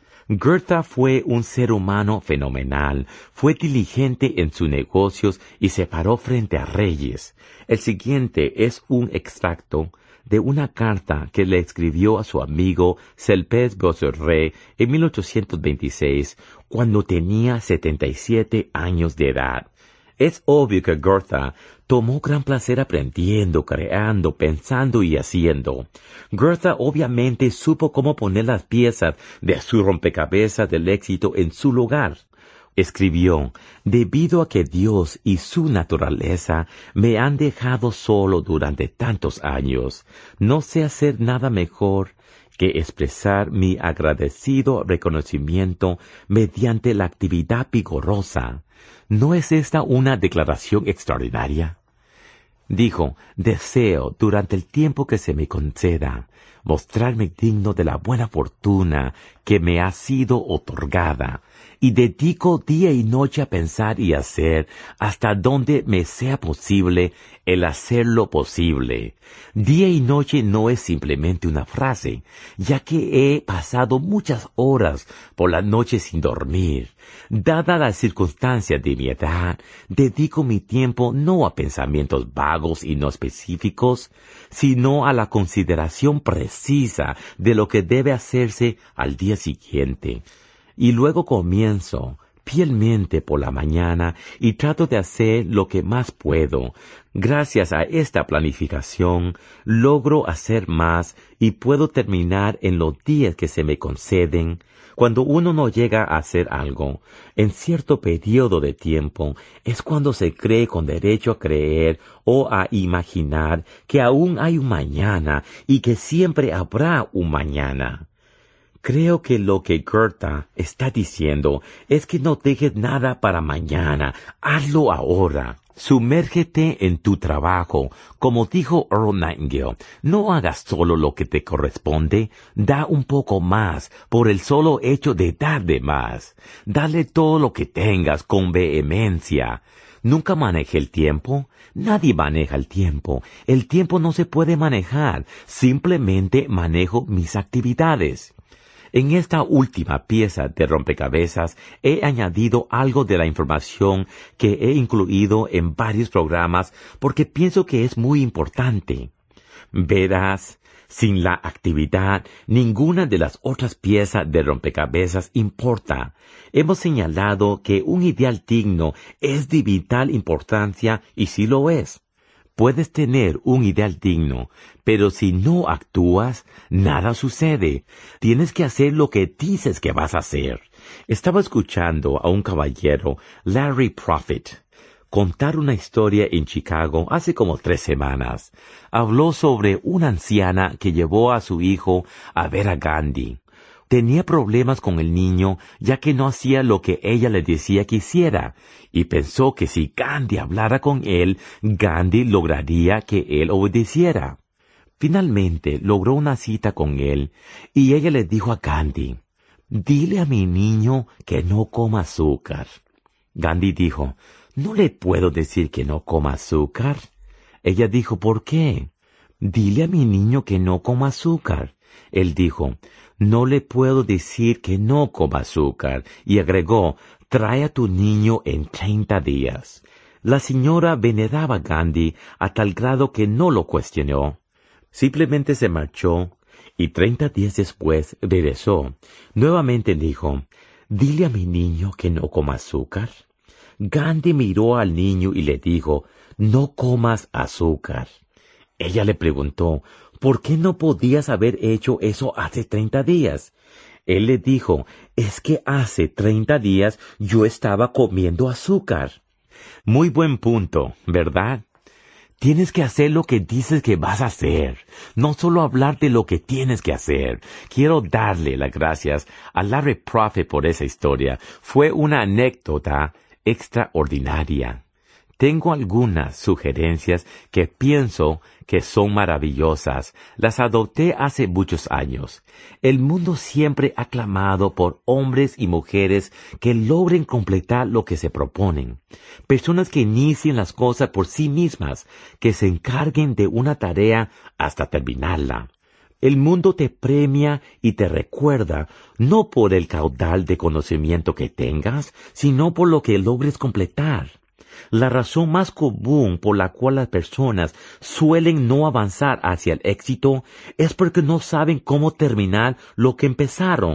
[SPEAKER 1] Goethe fue un ser humano fenomenal, fue diligente en sus negocios y se paró frente a reyes. El siguiente es un extracto de una carta que le escribió a su amigo Celpes Bossuet en mil ochocientos veintiséis, cuando tenía setenta y siete años de edad. Es obvio que Goethe tomó gran placer aprendiendo, creando, pensando y haciendo. Goethe obviamente supo cómo poner las piezas de su rompecabezas del éxito en su lugar. Escribió, debido a que Dios y su naturaleza me han dejado solo durante tantos años, no sé hacer nada mejor que expresar mi agradecido reconocimiento mediante la actividad vigorosa. ¿No es esta una declaración extraordinaria? Dijo, deseo, durante el tiempo que se me conceda, mostrarme digno de la buena fortuna que me ha sido otorgada, y dedico día y noche a pensar y hacer hasta donde me sea posible el hacer lo posible. Día y noche no es simplemente una frase, ya que he pasado muchas horas por la noche sin dormir. Dada las circunstancias de mi edad, dedico mi tiempo no a pensamientos vagos y no específicos, sino a la consideración precisa de lo que debe hacerse al día siguiente. Y luego comienzo fielmente por la mañana y trato de hacer lo que más puedo. Gracias a esta planificación, logro hacer más y puedo terminar en los días que se me conceden. Cuando uno no llega a hacer algo, en cierto periodo de tiempo, es cuando se cree con derecho a creer o a imaginar que aún hay un mañana y que siempre habrá un mañana. Creo que lo que Goethe está diciendo es que no dejes nada para mañana, hazlo ahora. Sumérgete en tu trabajo. Como dijo Earl Nightingale, no hagas solo lo que te corresponde, da un poco más por el solo hecho de dar de más. Dale todo lo que tengas con vehemencia. ¿Nunca manejé el tiempo? Nadie maneja el tiempo. El tiempo no se puede manejar, simplemente manejo mis actividades. En esta última pieza de rompecabezas he añadido algo de la información que he incluido en varios programas porque pienso que es muy importante. Verás, sin la actividad, ninguna de las otras piezas de rompecabezas importa. Hemos señalado que un ideal digno es de vital importancia y sí lo es. Puedes tener un ideal digno, pero si no actúas, nada sucede. Tienes que hacer lo que dices que vas a hacer. Estaba escuchando a un caballero, Larry Prophet, contar una historia en Chicago hace como tres semanas. Habló sobre una anciana que llevó a su hijo a ver a Gandhi. Tenía problemas con el niño ya que no hacía lo que ella le decía que hiciera, y pensó que si Gandhi hablara con él, Gandhi lograría que él obedeciera. Finalmente logró una cita con él, y ella le dijo a Gandhi, «Dile a mi niño que no coma azúcar». Gandhi dijo, «No le puedo decir que no coma azúcar». Ella dijo, «¿Por qué?» «Dile a mi niño que no coma azúcar». Él dijo, «No le puedo decir que no coma azúcar», y agregó, «Trae a tu niño en treinta días». La señora veneraba a Gandhi a tal grado que no lo cuestionó. Simplemente se marchó, y treinta días después regresó. Nuevamente dijo, «Dile a mi niño que no coma azúcar». Gandhi miró al niño y le dijo, «No comas azúcar». Ella le preguntó, «¿Por qué no podías haber hecho eso hace treinta días?» Él le dijo, «Es que hace treinta días yo estaba comiendo azúcar». Muy buen punto, ¿verdad? Tienes que hacer lo que dices que vas a hacer, no solo hablar de lo que tienes que hacer. Quiero darle las gracias a Larry Prophet por esa historia. Fue una anécdota extraordinaria. Tengo algunas sugerencias que pienso que son maravillosas. Las adopté hace muchos años. El mundo siempre ha clamado por hombres y mujeres que logren completar lo que se proponen. Personas que inicien las cosas por sí mismas, que se encarguen de una tarea hasta terminarla. El mundo te premia y te recuerda no por el caudal de conocimiento que tengas, sino por lo que logres completar. La razón más común por la cual las personas suelen no avanzar hacia el éxito es porque no saben cómo terminar lo que empezaron.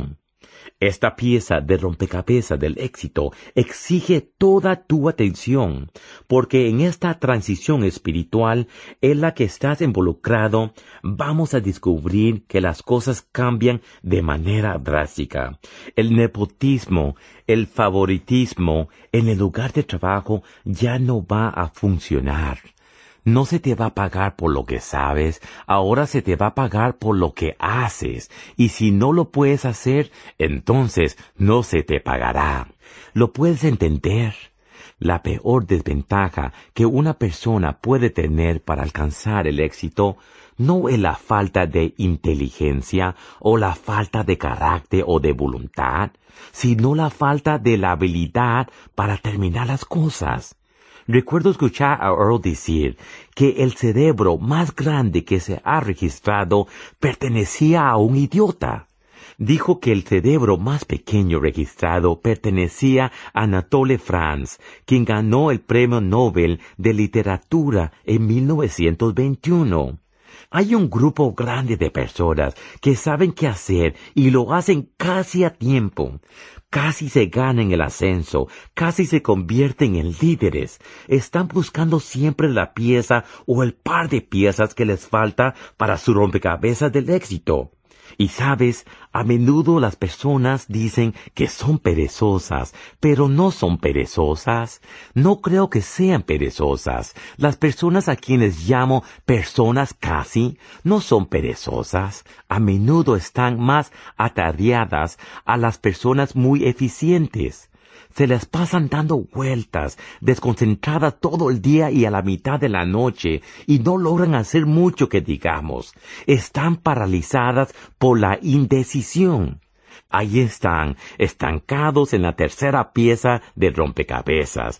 [SPEAKER 1] Esta pieza de rompecabezas del éxito exige toda tu atención, porque en esta transición espiritual en la que estás involucrado, vamos a descubrir que las cosas cambian de manera drástica. El nepotismo, el favoritismo en el lugar de trabajo ya no va a funcionar. No se te va a pagar por lo que sabes, ahora se te va a pagar por lo que haces, y si no lo puedes hacer, entonces no se te pagará. ¿Lo puedes entender? La peor desventaja que una persona puede tener para alcanzar el éxito no es la falta de inteligencia o la falta de carácter o de voluntad, sino la falta de la habilidad para terminar las cosas. Recuerdo escuchar a Earl decir que el cerebro más grande que se ha registrado pertenecía a un idiota. Dijo que el cerebro más pequeño registrado pertenecía a Anatole France, quien ganó el Premio Nobel de Literatura en mil novecientos veintiuno. Hay un grupo grande de personas que saben qué hacer y lo hacen casi a tiempo. Casi se ganan el ascenso, casi se convierten en líderes. Están buscando siempre la pieza o el par de piezas que les falta para su rompecabezas del éxito. Y sabes, a menudo las personas dicen que son perezosas, pero no son perezosas. No creo que sean perezosas. Las personas a quienes llamo personas casi no son perezosas. A menudo están más atareadas a las personas muy eficientes. Se les pasan dando vueltas, desconcentradas todo el día y a la mitad de la noche, y no logran hacer mucho que digamos. Están paralizadas por la indecisión. Ahí están, estancados en la tercera pieza del rompecabezas.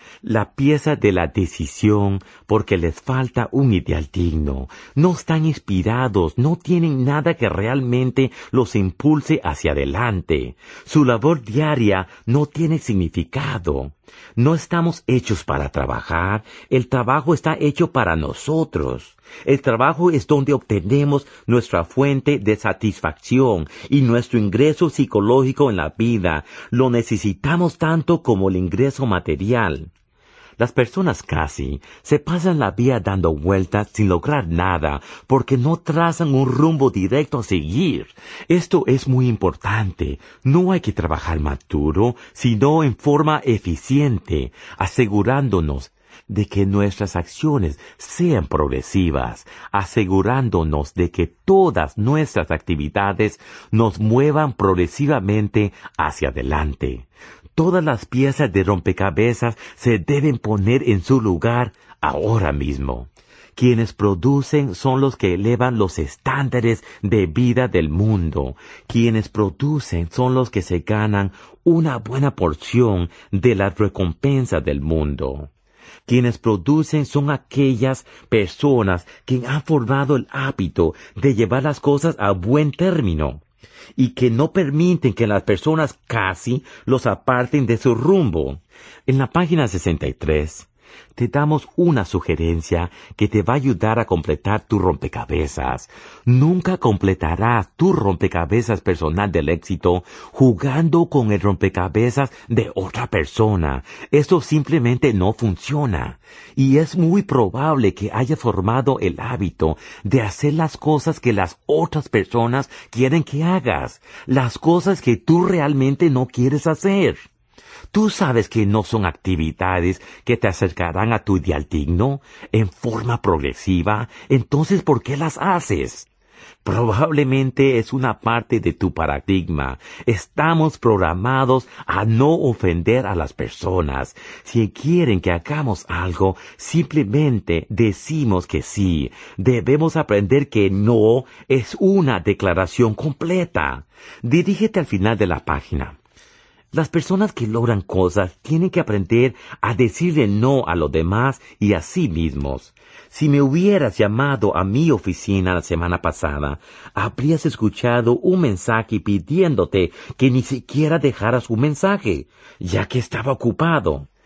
[SPEAKER 1] La pieza de la decisión, porque les falta un ideal digno. No están inspirados, no tienen nada que realmente los impulse hacia adelante. Su labor diaria no tiene significado. No estamos hechos para trabajar, el trabajo está hecho para nosotros. El trabajo es donde obtenemos nuestra fuente de satisfacción y nuestro ingreso psicológico en la vida. Lo necesitamos tanto como el ingreso material. Las personas casi se pasan la vida dando vueltas sin lograr nada porque no trazan un rumbo directo a seguir. Esto es muy importante. No hay que trabajar más duro, sino en forma eficiente, asegurándonos de que nuestras acciones sean progresivas, asegurándonos de que todas nuestras actividades nos muevan progresivamente hacia adelante. Todas las piezas de rompecabezas se deben poner en su lugar ahora mismo. Quienes producen son los que elevan los estándares de vida del mundo. Quienes producen son los que se ganan una buena porción de las recompensas del mundo. Quienes producen son aquellas personas que han formado el hábito de llevar las cosas a buen término y que no permiten que las personas casi los aparten de su rumbo. En la página sesenta y tres te damos una sugerencia que te va a ayudar a completar tu rompecabezas. Nunca completarás tu rompecabezas personal del éxito jugando con el rompecabezas de otra persona. Eso simplemente no funciona. Y es muy probable que hayas formado el hábito de hacer las cosas que las otras personas quieren que hagas, las cosas que tú realmente no quieres hacer. Tú sabes que no son actividades que te acercarán a tu ideal digno en forma progresiva, entonces ¿por qué las haces? Probablemente es una parte de tu paradigma. Estamos programados a no ofender a las personas. Si quieren que hagamos algo, simplemente decimos que sí. Debemos aprender que no es una declaración completa. Dirígete al final de la página. Las personas que logran cosas tienen que aprender a decirle no a los demás y a sí mismos. Si me hubieras llamado a mi oficina la semana pasada, habrías escuchado un mensaje pidiéndote que ni siquiera dejaras un mensaje, ya que estaba ocupado.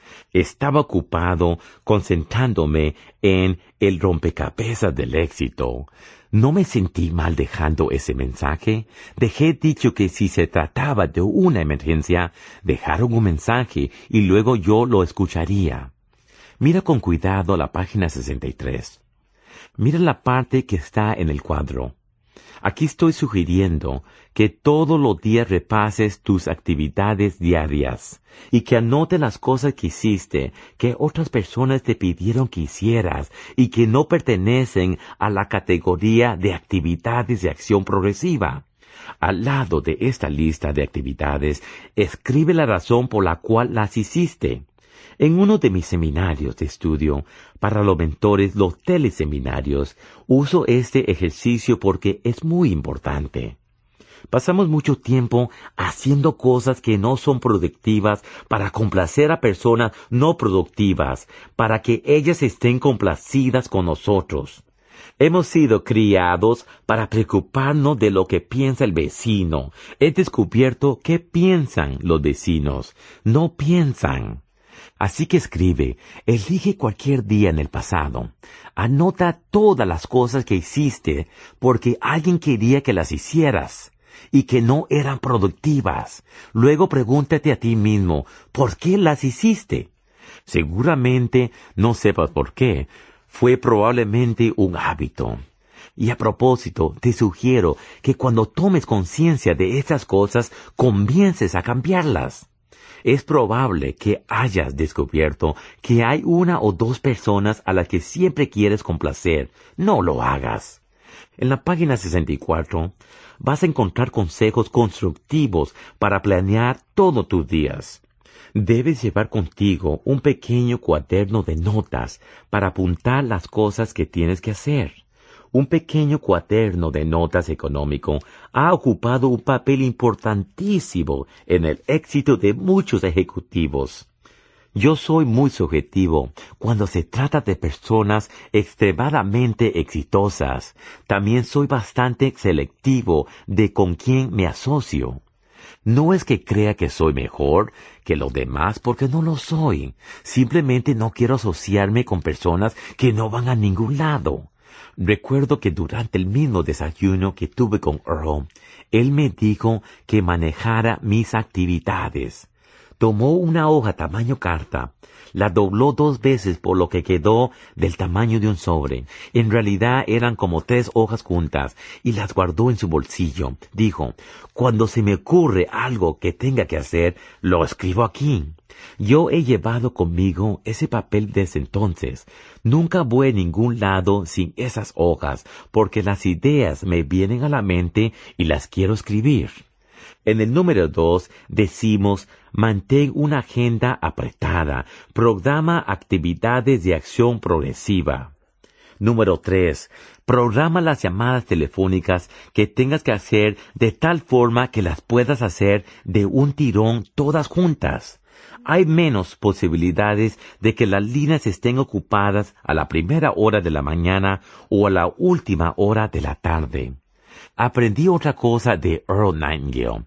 [SPEAKER 1] Estaba ocupado concentrándome en el rompecabezas del éxito. No me sentí mal dejando ese mensaje. Dejé dicho que si se trataba de una emergencia, dejaron un mensaje y luego yo lo escucharía. Mira con cuidado la página sesenta y tres. Mira la parte que está en el cuadro. Aquí estoy sugiriendo que todos los días repases tus actividades diarias y que anotes las cosas que hiciste, que otras personas te pidieron que hicieras y que no pertenecen a la categoría de actividades de acción progresiva. Al lado de esta lista de actividades, escribe la razón por la cual las hiciste. En uno de mis seminarios de estudio para los mentores, los teleseminarios, uso este ejercicio porque es muy importante. Pasamos mucho tiempo haciendo cosas que no son productivas para complacer a personas no productivas, para que ellas estén complacidas con nosotros. Hemos sido criados para preocuparnos de lo que piensa el vecino. He descubierto qué piensan los vecinos. No piensan. Así que escribe, elige cualquier día en el pasado. Anota todas las cosas que hiciste porque alguien quería que las hicieras y que no eran productivas. Luego pregúntate a ti mismo, ¿por qué las hiciste? Seguramente no sepas por qué. Fue probablemente un hábito. Y a propósito, te sugiero que cuando tomes conciencia de estas cosas, comiences a cambiarlas. Es probable que hayas descubierto que hay una o dos personas a las que siempre quieres complacer. No lo hagas. En la página sesenta y cuatro vas a encontrar consejos constructivos para planear todos tus días. Debes llevar contigo un pequeño cuaderno de notas para apuntar las cosas que tienes que hacer. Un pequeño cuaderno de notas económico ha ocupado un papel importantísimo en el éxito de muchos ejecutivos. Yo soy muy subjetivo cuando se trata de personas extremadamente exitosas. También soy bastante selectivo de con quién me asocio. No es que crea que soy mejor que los demás porque no lo soy. Simplemente no quiero asociarme con personas que no van a ningún lado. Recuerdo que durante el mismo desayuno que tuve con Earl, él me dijo que manejara mis actividades. Tomó una hoja tamaño carta, la dobló dos veces por lo que quedó del tamaño de un sobre. En realidad eran como tres hojas juntas y las guardó en su bolsillo. Dijo, cuando se me ocurre algo que tenga que hacer, lo escribo aquí. Yo he llevado conmigo ese papel desde entonces. Nunca voy a ningún lado sin esas hojas, porque las ideas me vienen a la mente y las quiero escribir. En el número dos decimos, mantén una agenda apretada, programa actividades de acción progresiva. Número tres, programa las llamadas telefónicas que tengas que hacer de tal forma que las puedas hacer de un tirón todas juntas. Hay menos posibilidades de que las líneas estén ocupadas a la primera hora de la mañana o a la última hora de la tarde. Aprendí otra cosa de Earl Nightingale.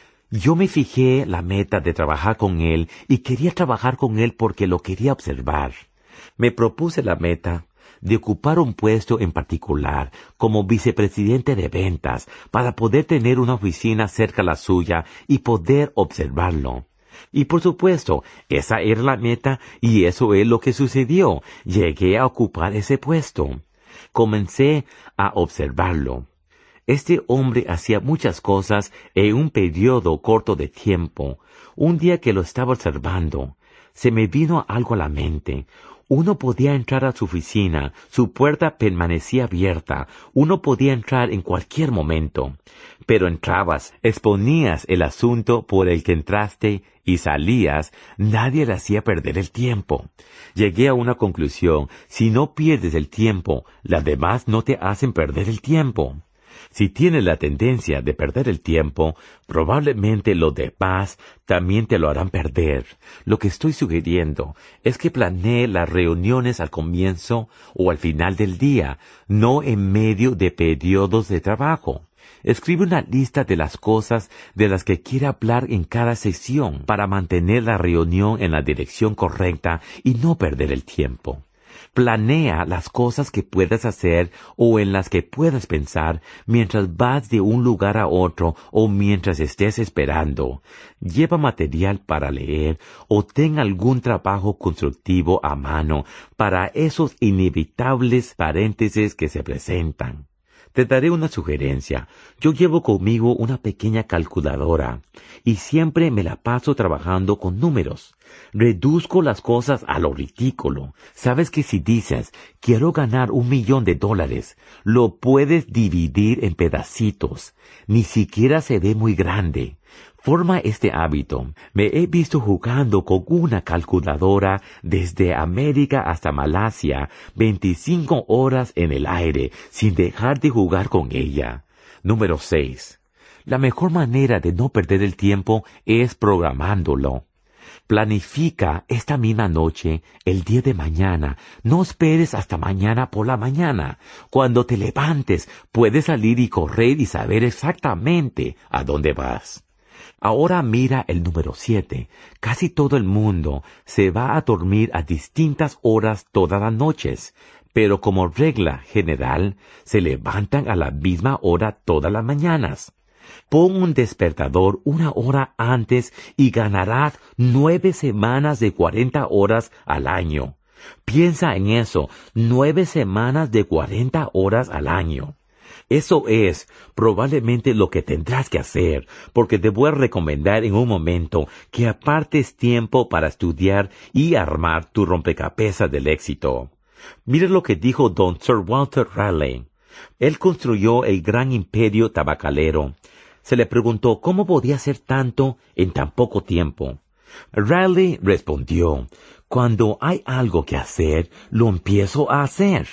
[SPEAKER 1] Yo me fijé la meta de trabajar con él y quería trabajar con él porque lo quería observar. Me propuse la meta de ocupar un puesto en particular como vicepresidente de ventas para poder tener una oficina cerca a la suya y poder observarlo. Y por supuesto, esa era la meta y eso es lo que sucedió. Llegué a ocupar ese puesto. Comencé a observarlo. Este hombre hacía muchas cosas en un periodo corto de tiempo. Un día que lo estaba observando, se me vino algo a la mente. Uno podía entrar a su oficina, su puerta permanecía abierta, uno podía entrar en cualquier momento. Pero entrabas, exponías el asunto por el que entraste y salías, nadie le hacía perder el tiempo. Llegué a una conclusión, si no pierdes el tiempo, las demás no te hacen perder el tiempo. Si tienes la tendencia de perder el tiempo, probablemente los demás también te lo harán perder. Lo que estoy sugiriendo es que planee las reuniones al comienzo o al final del día, no en medio de periodos de trabajo. Escribe una lista de las cosas de las que quiere hablar en cada sesión para mantener la reunión en la dirección correcta y no perder el tiempo. Planea las cosas que puedas hacer o en las que puedas pensar mientras vas de un lugar a otro o mientras estés esperando. Lleva material para leer o ten algún trabajo constructivo a mano para esos inevitables paréntesis que se presentan. Te daré una sugerencia. Yo llevo conmigo una pequeña calculadora y siempre me la paso trabajando con números. Reduzco las cosas a lo ridículo. Sabes que si dices, quiero ganar un millón de dólares, lo puedes dividir en pedacitos. Ni siquiera se ve muy grande. Forma este hábito. Me he visto jugando con una calculadora desde América hasta Malasia, veinticinco horas en el aire, sin dejar de jugar con ella. Número seis. La mejor manera de no perder el tiempo es programándolo. Planifica esta misma noche, el día de mañana. No esperes hasta mañana por la mañana. Cuando te levantes, puedes salir y correr y saber exactamente a dónde vas. Ahora mira el número siete. Casi todo el mundo se va a dormir a distintas horas todas las noches, pero como regla general, se levantan a la misma hora todas las mañanas. Pon un despertador una hora antes y ganarás nueve semanas de cuarenta horas al año. Piensa en eso, nueve semanas de cuarenta horas al año. Eso es probablemente lo que tendrás que hacer, porque te voy a recomendar en un momento que apartes tiempo para estudiar y armar tu rompecabezas del éxito. Mira lo que dijo don Sir Walter Raleigh. Él construyó el gran imperio tabacalero. Se le preguntó cómo podía hacer tanto en tan poco tiempo. Raleigh respondió, cuando hay algo que hacer, lo empiezo a hacer.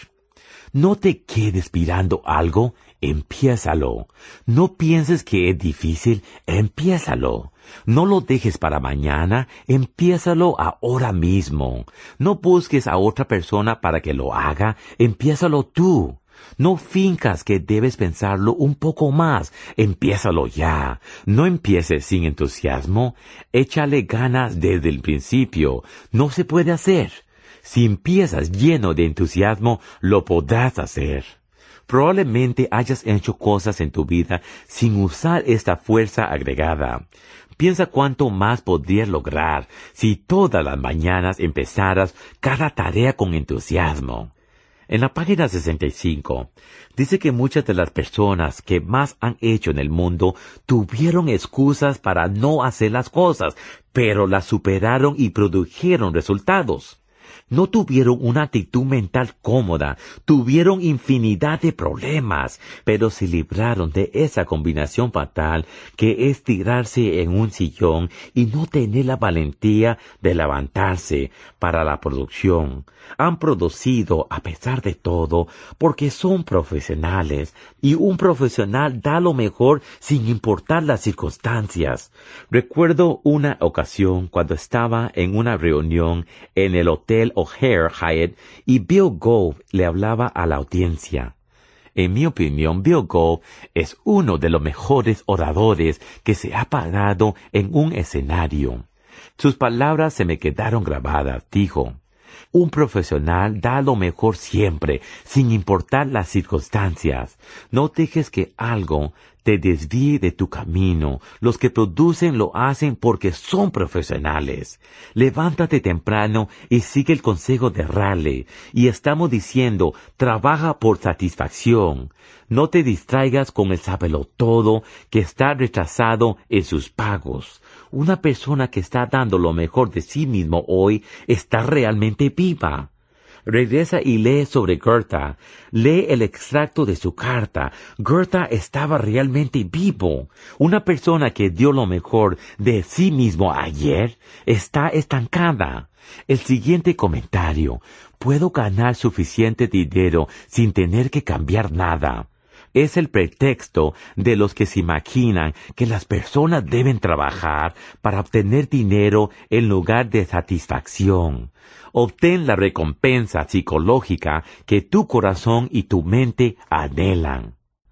[SPEAKER 1] No te quedes mirando algo, empiézalo. No pienses que es difícil, empiézalo. No lo dejes para mañana, empiézalo ahora mismo. No busques a otra persona para que lo haga, empiézalo tú. No fincas que debes pensarlo un poco más, empiézalo ya. No empieces sin entusiasmo, échale ganas desde el principio. No se puede hacer. Si empiezas lleno de entusiasmo, lo podrás hacer. Probablemente hayas hecho cosas en tu vida sin usar esta fuerza agregada. Piensa cuánto más podrías lograr si todas las mañanas empezaras cada tarea con entusiasmo. En la página sesenta y cinco, dice que muchas de las personas que más han hecho en el mundo tuvieron excusas para no hacer las cosas, pero las superaron y produjeron resultados. No tuvieron una actitud mental cómoda, tuvieron infinidad de problemas, pero se libraron de esa combinación fatal que es tirarse en un sillón y no tener la valentía de levantarse para la producción. Han producido a pesar de todo porque son profesionales y un profesional da lo mejor sin importar las circunstancias. Recuerdo una ocasión cuando estaba en una reunión en el Hotel O'Hare Hyatt y Bill Gove le hablaba a la audiencia. En mi opinión, Bill Gove es uno de los mejores oradores que se ha parado en un escenario. Sus palabras se me quedaron grabadas. Dijo, un profesional da lo mejor siempre, sin importar las circunstancias. No dejes que algo te desvíe de tu camino. Los que producen lo hacen porque son profesionales. Levántate temprano y sigue el consejo de Raleigh. Y estamos diciendo, trabaja por satisfacción. No te distraigas con el sabelotodo que está retrasado en sus pagos. Una persona que está dando lo mejor de sí mismo hoy está realmente viva. Regresa y lee sobre Goethe. Lee el extracto de su carta. Goethe estaba realmente vivo. Una persona que dio lo mejor de sí mismo ayer está estancada. El siguiente comentario. Puedo ganar suficiente dinero sin tener que cambiar nada. Es el pretexto de los que se imaginan que las personas deben trabajar para obtener dinero en lugar de satisfacción. Obtén la recompensa psicológica que tu corazón y tu mente anhelan.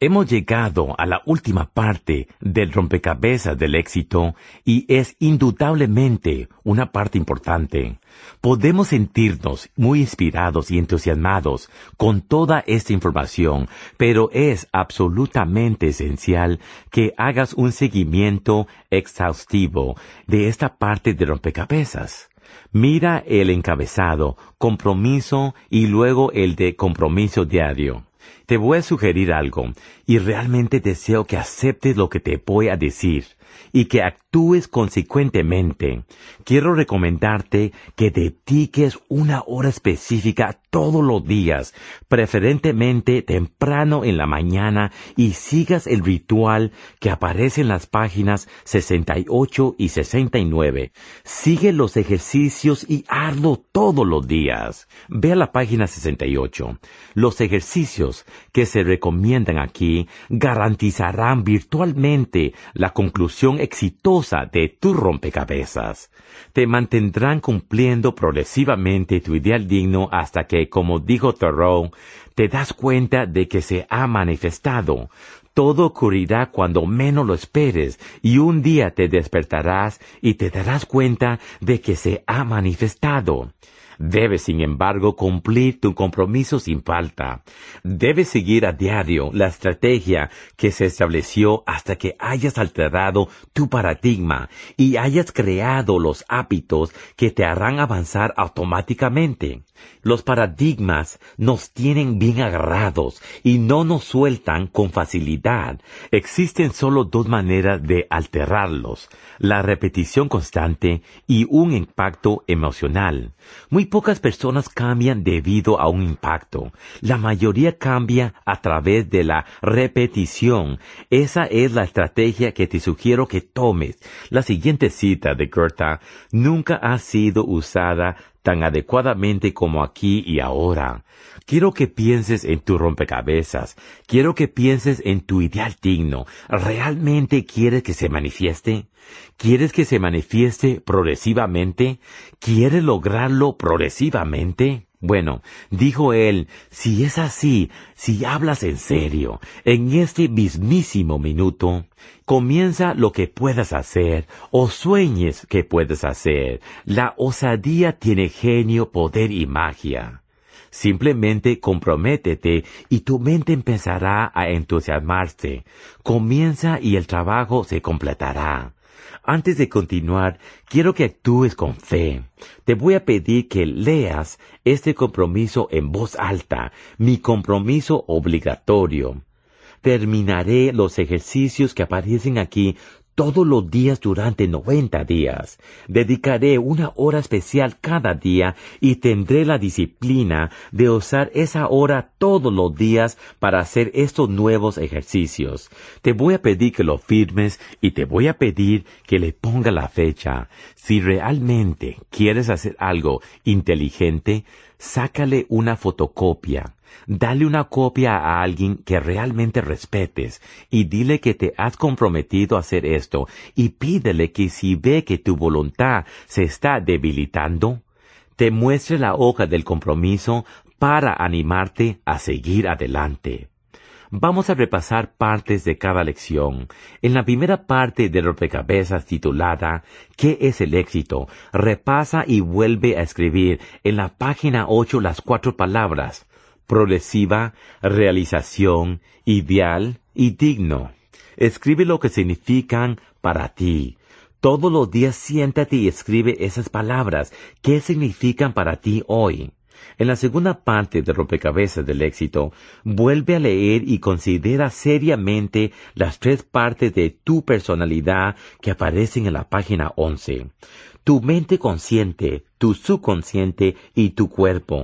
[SPEAKER 1] Hemos llegado a la última parte del rompecabezas del éxito y es indudablemente una parte importante. Podemos sentirnos muy inspirados y entusiasmados con toda esta información, pero es absolutamente esencial que hagas un seguimiento exhaustivo de esta parte del rompecabezas. Mira el encabezado, compromiso y luego el de compromiso diario. Te voy a sugerir algo, y realmente deseo que aceptes lo que te voy a decir, y que actúes consecuentemente. Quiero recomendarte que dediques una hora específica todos los días, preferentemente temprano en la mañana, y sigas el ritual que aparece en las páginas sesenta y ocho y sesenta y nueve. Sigue los ejercicios y hazlo todos los días. Ve a la página sesenta y ocho. Los ejercicios que se recomiendan aquí garantizarán virtualmente la conclusión exitosa de tu rompecabezas. Te mantendrán cumpliendo progresivamente tu ideal digno hasta que, como dijo Thoreau, te das cuenta de que se ha manifestado. Todo ocurrirá cuando menos lo esperes, y un día te despertarás y te darás cuenta de que se ha manifestado. Debes, sin embargo, cumplir tu compromiso sin falta. Debes seguir a diario la estrategia que se estableció hasta que hayas alterado tu paradigma y hayas creado los hábitos que te harán avanzar automáticamente. Los paradigmas nos tienen bien agarrados y no nos sueltan con facilidad. Existen solo dos maneras de alterarlos: la repetición constante y un impacto emocional. Muy pocas personas cambian debido a un impacto. La mayoría cambia a través de la repetición. Esa es la estrategia que te sugiero que tomes. La siguiente cita de Goethe nunca ha sido usada tan adecuadamente como aquí y ahora. Quiero que pienses en tu rompecabezas. Quiero que pienses en tu ideal digno. ¿Realmente quieres que se manifieste? ¿Quieres que se manifieste progresivamente? ¿Quieres lograrlo progresivamente? Bueno, dijo él, si es así, si hablas en serio, en este mismísimo minuto, comienza lo que puedas hacer o sueñes que puedes hacer. La osadía tiene genio, poder y magia. Simplemente comprométete y tu mente empezará a entusiasmarse. Comienza y el trabajo se completará. Antes de continuar, quiero que actúes con fe. Te voy a pedir que leas este compromiso en voz alta, mi compromiso obligatorio. Terminaré los ejercicios que aparecen aquí todos los días durante noventa días. Dedicaré una hora especial cada día y tendré la disciplina de usar esa hora todos los días para hacer estos nuevos ejercicios. Te voy a pedir que lo firmes y te voy a pedir que le ponga la fecha. Si realmente quieres hacer algo inteligente, sácale una fotocopia. Dale una copia a alguien que realmente respetes y dile que te has comprometido a hacer esto y pídele que si ve que tu voluntad se está debilitando, te muestre la hoja del compromiso para animarte a seguir adelante. Vamos a repasar partes de cada lección. En la primera parte de rompecabezas titulada ¿Qué es el éxito?, repasa y vuelve a escribir en la página ocho las cuatro palabras: progresiva, realización, ideal y digno. Escribe lo que significan para ti. Todos los días siéntate y escribe esas palabras. ¿Qué significan para ti hoy? En la segunda parte de rompecabezas del éxito, vuelve a leer y considera seriamente las tres partes de tu personalidad que aparecen en la página once. Tu mente consciente, tu subconsciente y tu cuerpo.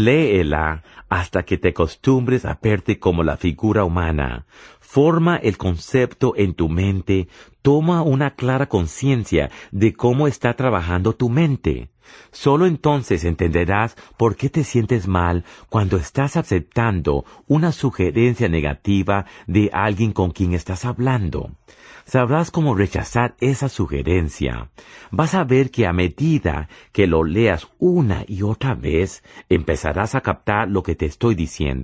[SPEAKER 1] Léela hasta que te acostumbres a verte como la figura humana. Forma el concepto en tu mente. Toma una clara conciencia de cómo está trabajando tu mente. Solo entonces entenderás por qué te sientes mal cuando estás aceptando una sugerencia negativa de alguien con quien estás hablando. Sabrás cómo rechazar esa sugerencia. Vas a ver que a medida que lo leas una y otra vez, empezarás a captar lo que te estoy diciendo.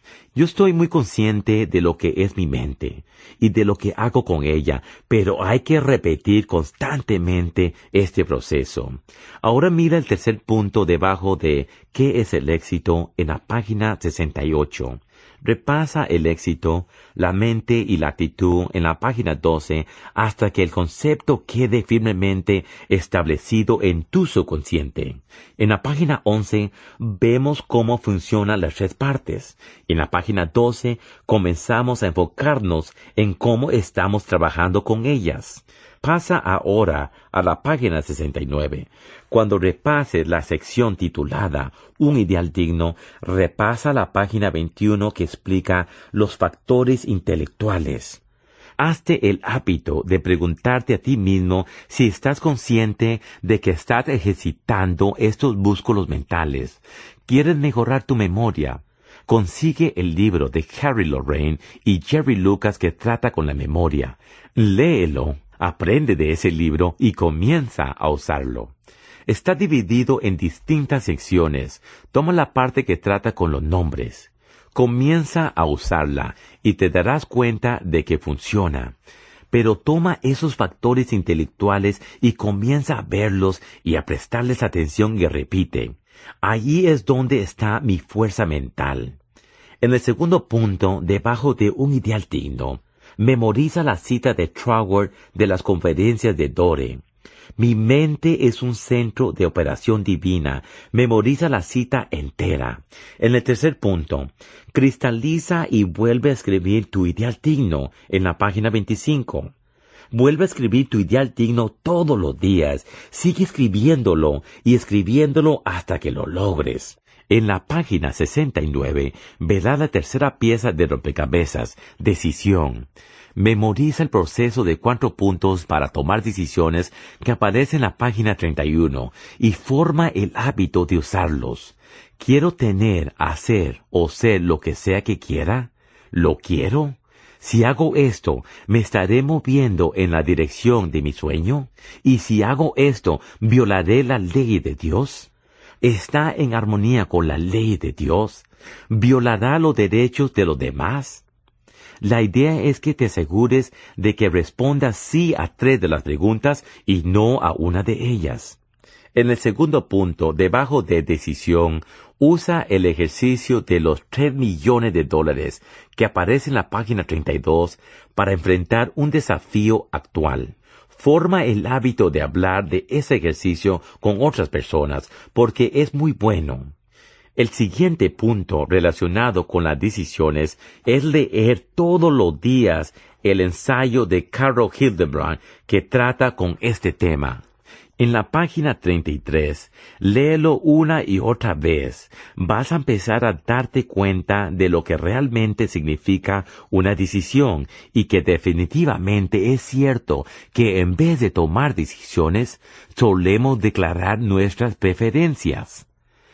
[SPEAKER 1] Yo estoy muy consciente de lo que es mi mente y de lo que hago con ella, pero hay que repetir constantemente este proceso. Ahora mira el tercer punto debajo de ¿qué es el éxito? En la página sesenta y ocho. Repasa el éxito, la mente y la actitud en la página doce hasta que el concepto quede firmemente establecido en tu subconsciente. En la página once vemos cómo funcionan las tres partes. En la página doce comenzamos a enfocarnos en cómo estamos trabajando con ellas. Pasa ahora a la página sesenta y nueve. Cuando repases la sección titulada Un ideal digno, repasa la página veintiuno que explica los factores intelectuales. Hazte el hábito de preguntarte a ti mismo si estás consciente de que estás ejercitando estos músculos mentales. ¿Quieres mejorar tu memoria? Consigue el libro de Harry Lorraine y Jerry Lucas que trata con la memoria. Léelo. Aprende de ese libro y comienza a usarlo. Está dividido en distintas secciones. Toma la parte que trata con los nombres. Comienza a usarla y te darás cuenta de que funciona. Pero toma esos factores intelectuales y comienza a verlos y a prestarles atención y repite. Allí es donde está mi fuerza mental. En el segundo punto, debajo de un ideal digno, memoriza la cita de Troward de las conferencias de Dore. Mi mente es un centro de operación divina. Memoriza la cita entera. En el tercer punto, cristaliza y vuelve a escribir tu ideal digno en la página veinticinco. Vuelve a escribir tu ideal digno todos los días. Sigue escribiéndolo y escribiéndolo hasta que lo logres. En la página sesenta y nueve verá la tercera pieza de rompecabezas, decisión. Memoriza el proceso de cuatro puntos para tomar decisiones que aparece en la página treinta y uno y forma el hábito de usarlos. ¿Quiero tener, hacer o ser lo que sea que quiera? ¿Lo quiero? Si hago esto, ¿me estaré moviendo en la dirección de mi sueño? Y si hago esto, ¿violaré la ley de Dios? ¿Está en armonía con la ley de Dios? ¿Violará los derechos de los demás? La idea es que te asegures de que respondas sí a tres de las preguntas y no a una de ellas. En el segundo punto, debajo de decisión, usa el ejercicio de los tres millones de dólares que aparece en la página treinta y dos para enfrentar un desafío actual. Forma el hábito de hablar de ese ejercicio con otras personas, porque es muy bueno. El siguiente punto relacionado con las decisiones es leer todos los días el ensayo de Carol Hildebrand que trata con este tema. En la página treinta y tres, léelo una y otra vez. Vas a empezar a darte cuenta de lo que realmente significa una decisión y que definitivamente es cierto que en vez de tomar decisiones, solemos declarar nuestras preferencias.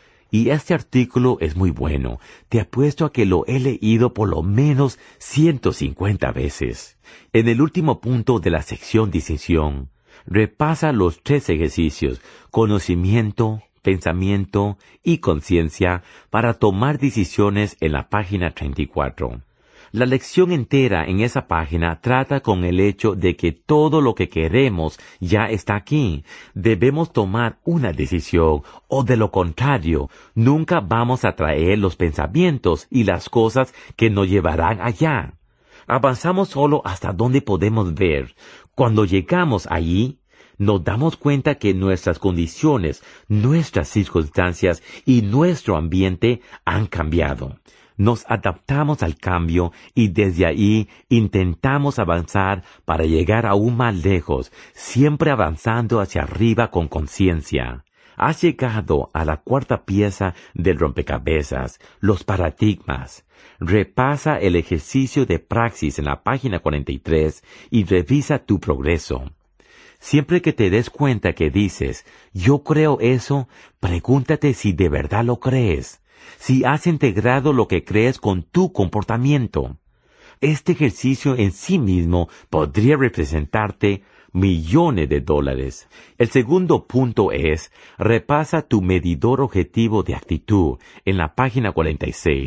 [SPEAKER 1] Y este artículo es muy bueno. Te apuesto a que lo he leído por lo menos ciento cincuenta veces. En el último punto de la sección decisión, repasa los tres ejercicios, conocimiento, pensamiento y conciencia, para tomar decisiones en la página treinta y cuatro. La lección entera en esa página trata con el hecho de que todo lo que queremos ya está aquí. Debemos tomar una decisión, o de lo contrario, nunca vamos a traer los pensamientos y las cosas que nos llevarán allá. Avanzamos solo hasta donde podemos ver. Cuando llegamos allí, nos damos cuenta que nuestras condiciones, nuestras circunstancias y nuestro ambiente han cambiado. Nos adaptamos al cambio y desde ahí intentamos avanzar para llegar aún más lejos, siempre avanzando hacia arriba con conciencia. Has llegado a la cuarta pieza del rompecabezas, los paradigmas. Repasa el ejercicio de praxis en la página cuarenta y tres y revisa tu progreso. Siempre que te des cuenta que dices, yo creo eso, pregúntate si de verdad lo crees. Si has integrado lo que crees con tu comportamiento. Este ejercicio en sí mismo podría representarte millones de dólares. El segundo punto es, repasa tu medidor objetivo de actitud en la página cuarenta y seis.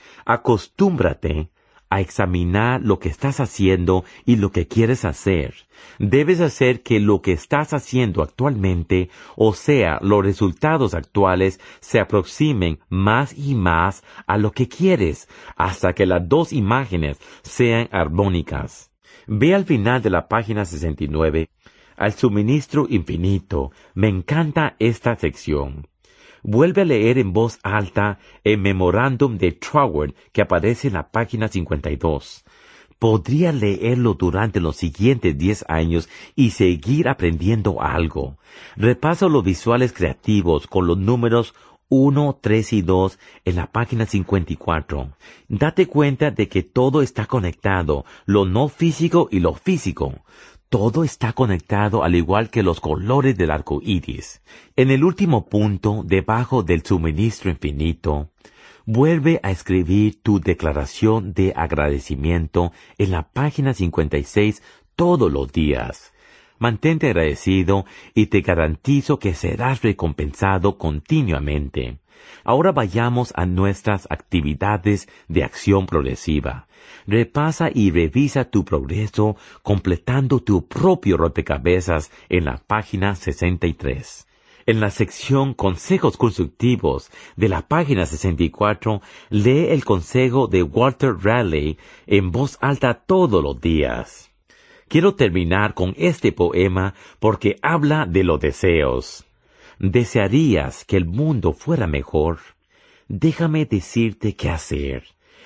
[SPEAKER 1] Acostúmbrate a examinar lo que estás haciendo y lo que quieres hacer. Debes hacer que lo que estás haciendo actualmente, o sea, los resultados actuales, se aproximen más y más a lo que quieres, hasta que las dos imágenes sean armónicas. Ve al final de la página sesenta y nueve, al suministro infinito. Me encanta esta sección. Vuelve a leer en voz alta el memorándum de Troward que aparece en la página cincuenta y dos. Podría leerlo durante los siguientes diez años y seguir aprendiendo algo. Repasa los visuales creativos con los números uno, tres y dos en la página cincuenta y cuatro. Date cuenta de que todo está conectado, lo no físico y lo físico. Todo está conectado al igual que los colores del arco iris. En el último punto, debajo del suministro infinito, vuelve a escribir tu declaración de agradecimiento en la página cincuenta y seis todos los días. Mantente agradecido y te garantizo que serás recompensado continuamente. Ahora vayamos a nuestras actividades de acción progresiva. Repasa y revisa tu progreso completando tu propio rompecabezas en la página sesenta y tres. En la sección Consejos Constructivos de la página sesenta y cuatro, lee el consejo de Walter Raleigh en voz alta todos los días. Quiero terminar con este poema porque habla de los deseos. ¿Desearías que el mundo fuera mejor? Déjame decirte qué hacer.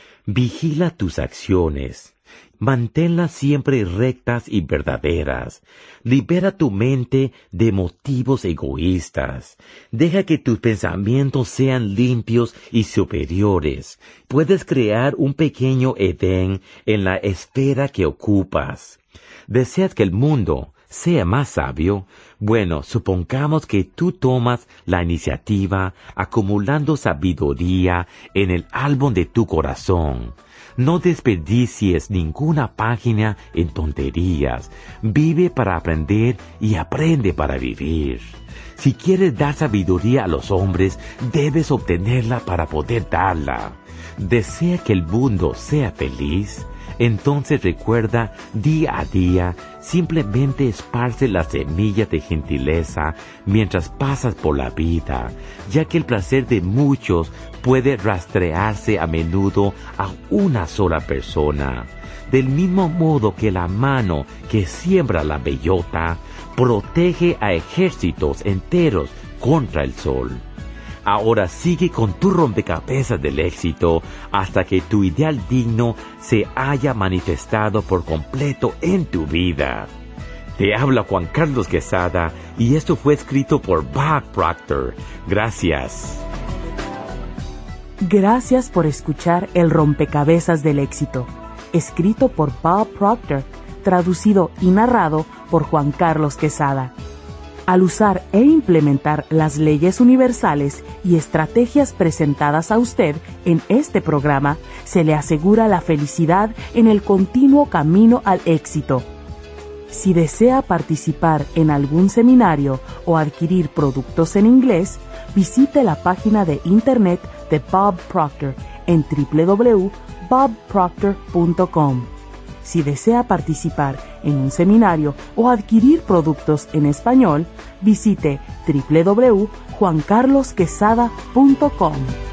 [SPEAKER 1] Vigila tus acciones. Manténlas siempre rectas y verdaderas. Libera tu mente de motivos egoístas. Deja que tus pensamientos sean limpios y superiores. Puedes crear un pequeño Edén en la esfera que ocupas. ¿Deseas que el mundo sea más sabio? Bueno, supongamos que tú tomas la iniciativa acumulando sabiduría en el álbum de tu corazón. No desperdicies ninguna página en tonterías. Vive para aprender y aprende para vivir. Si quieres dar sabiduría a los hombres, debes obtenerla para poder darla. ¿Desea que el mundo sea feliz? Entonces recuerda, día a día, simplemente esparce la semilla de gentileza mientras pasas por la vida, ya que el placer de muchos puede rastrearse a menudo a una sola persona. Del mismo modo que la mano que siembra la bellota protege a ejércitos enteros contra el sol. Ahora sigue con tu rompecabezas del éxito hasta que tu ideal digno se haya manifestado por completo en tu vida. Te habla Juan Carlos Quesada y esto fue escrito por Bob Proctor. Gracias.
[SPEAKER 2] Gracias por escuchar El Rompecabezas del Éxito, escrito por Bob Proctor, traducido y narrado por Juan Carlos Quesada. Al usar e implementar las leyes universales y estrategias presentadas a usted en este programa, se le asegura la felicidad en el continuo camino al éxito. Si desea participar en algún seminario o adquirir productos en inglés, visite la página de internet de Bob Proctor en w w w punto bob proctor punto com. Si desea participar en un seminario o adquirir productos en español, visite w w w punto juan carlos quesada punto com.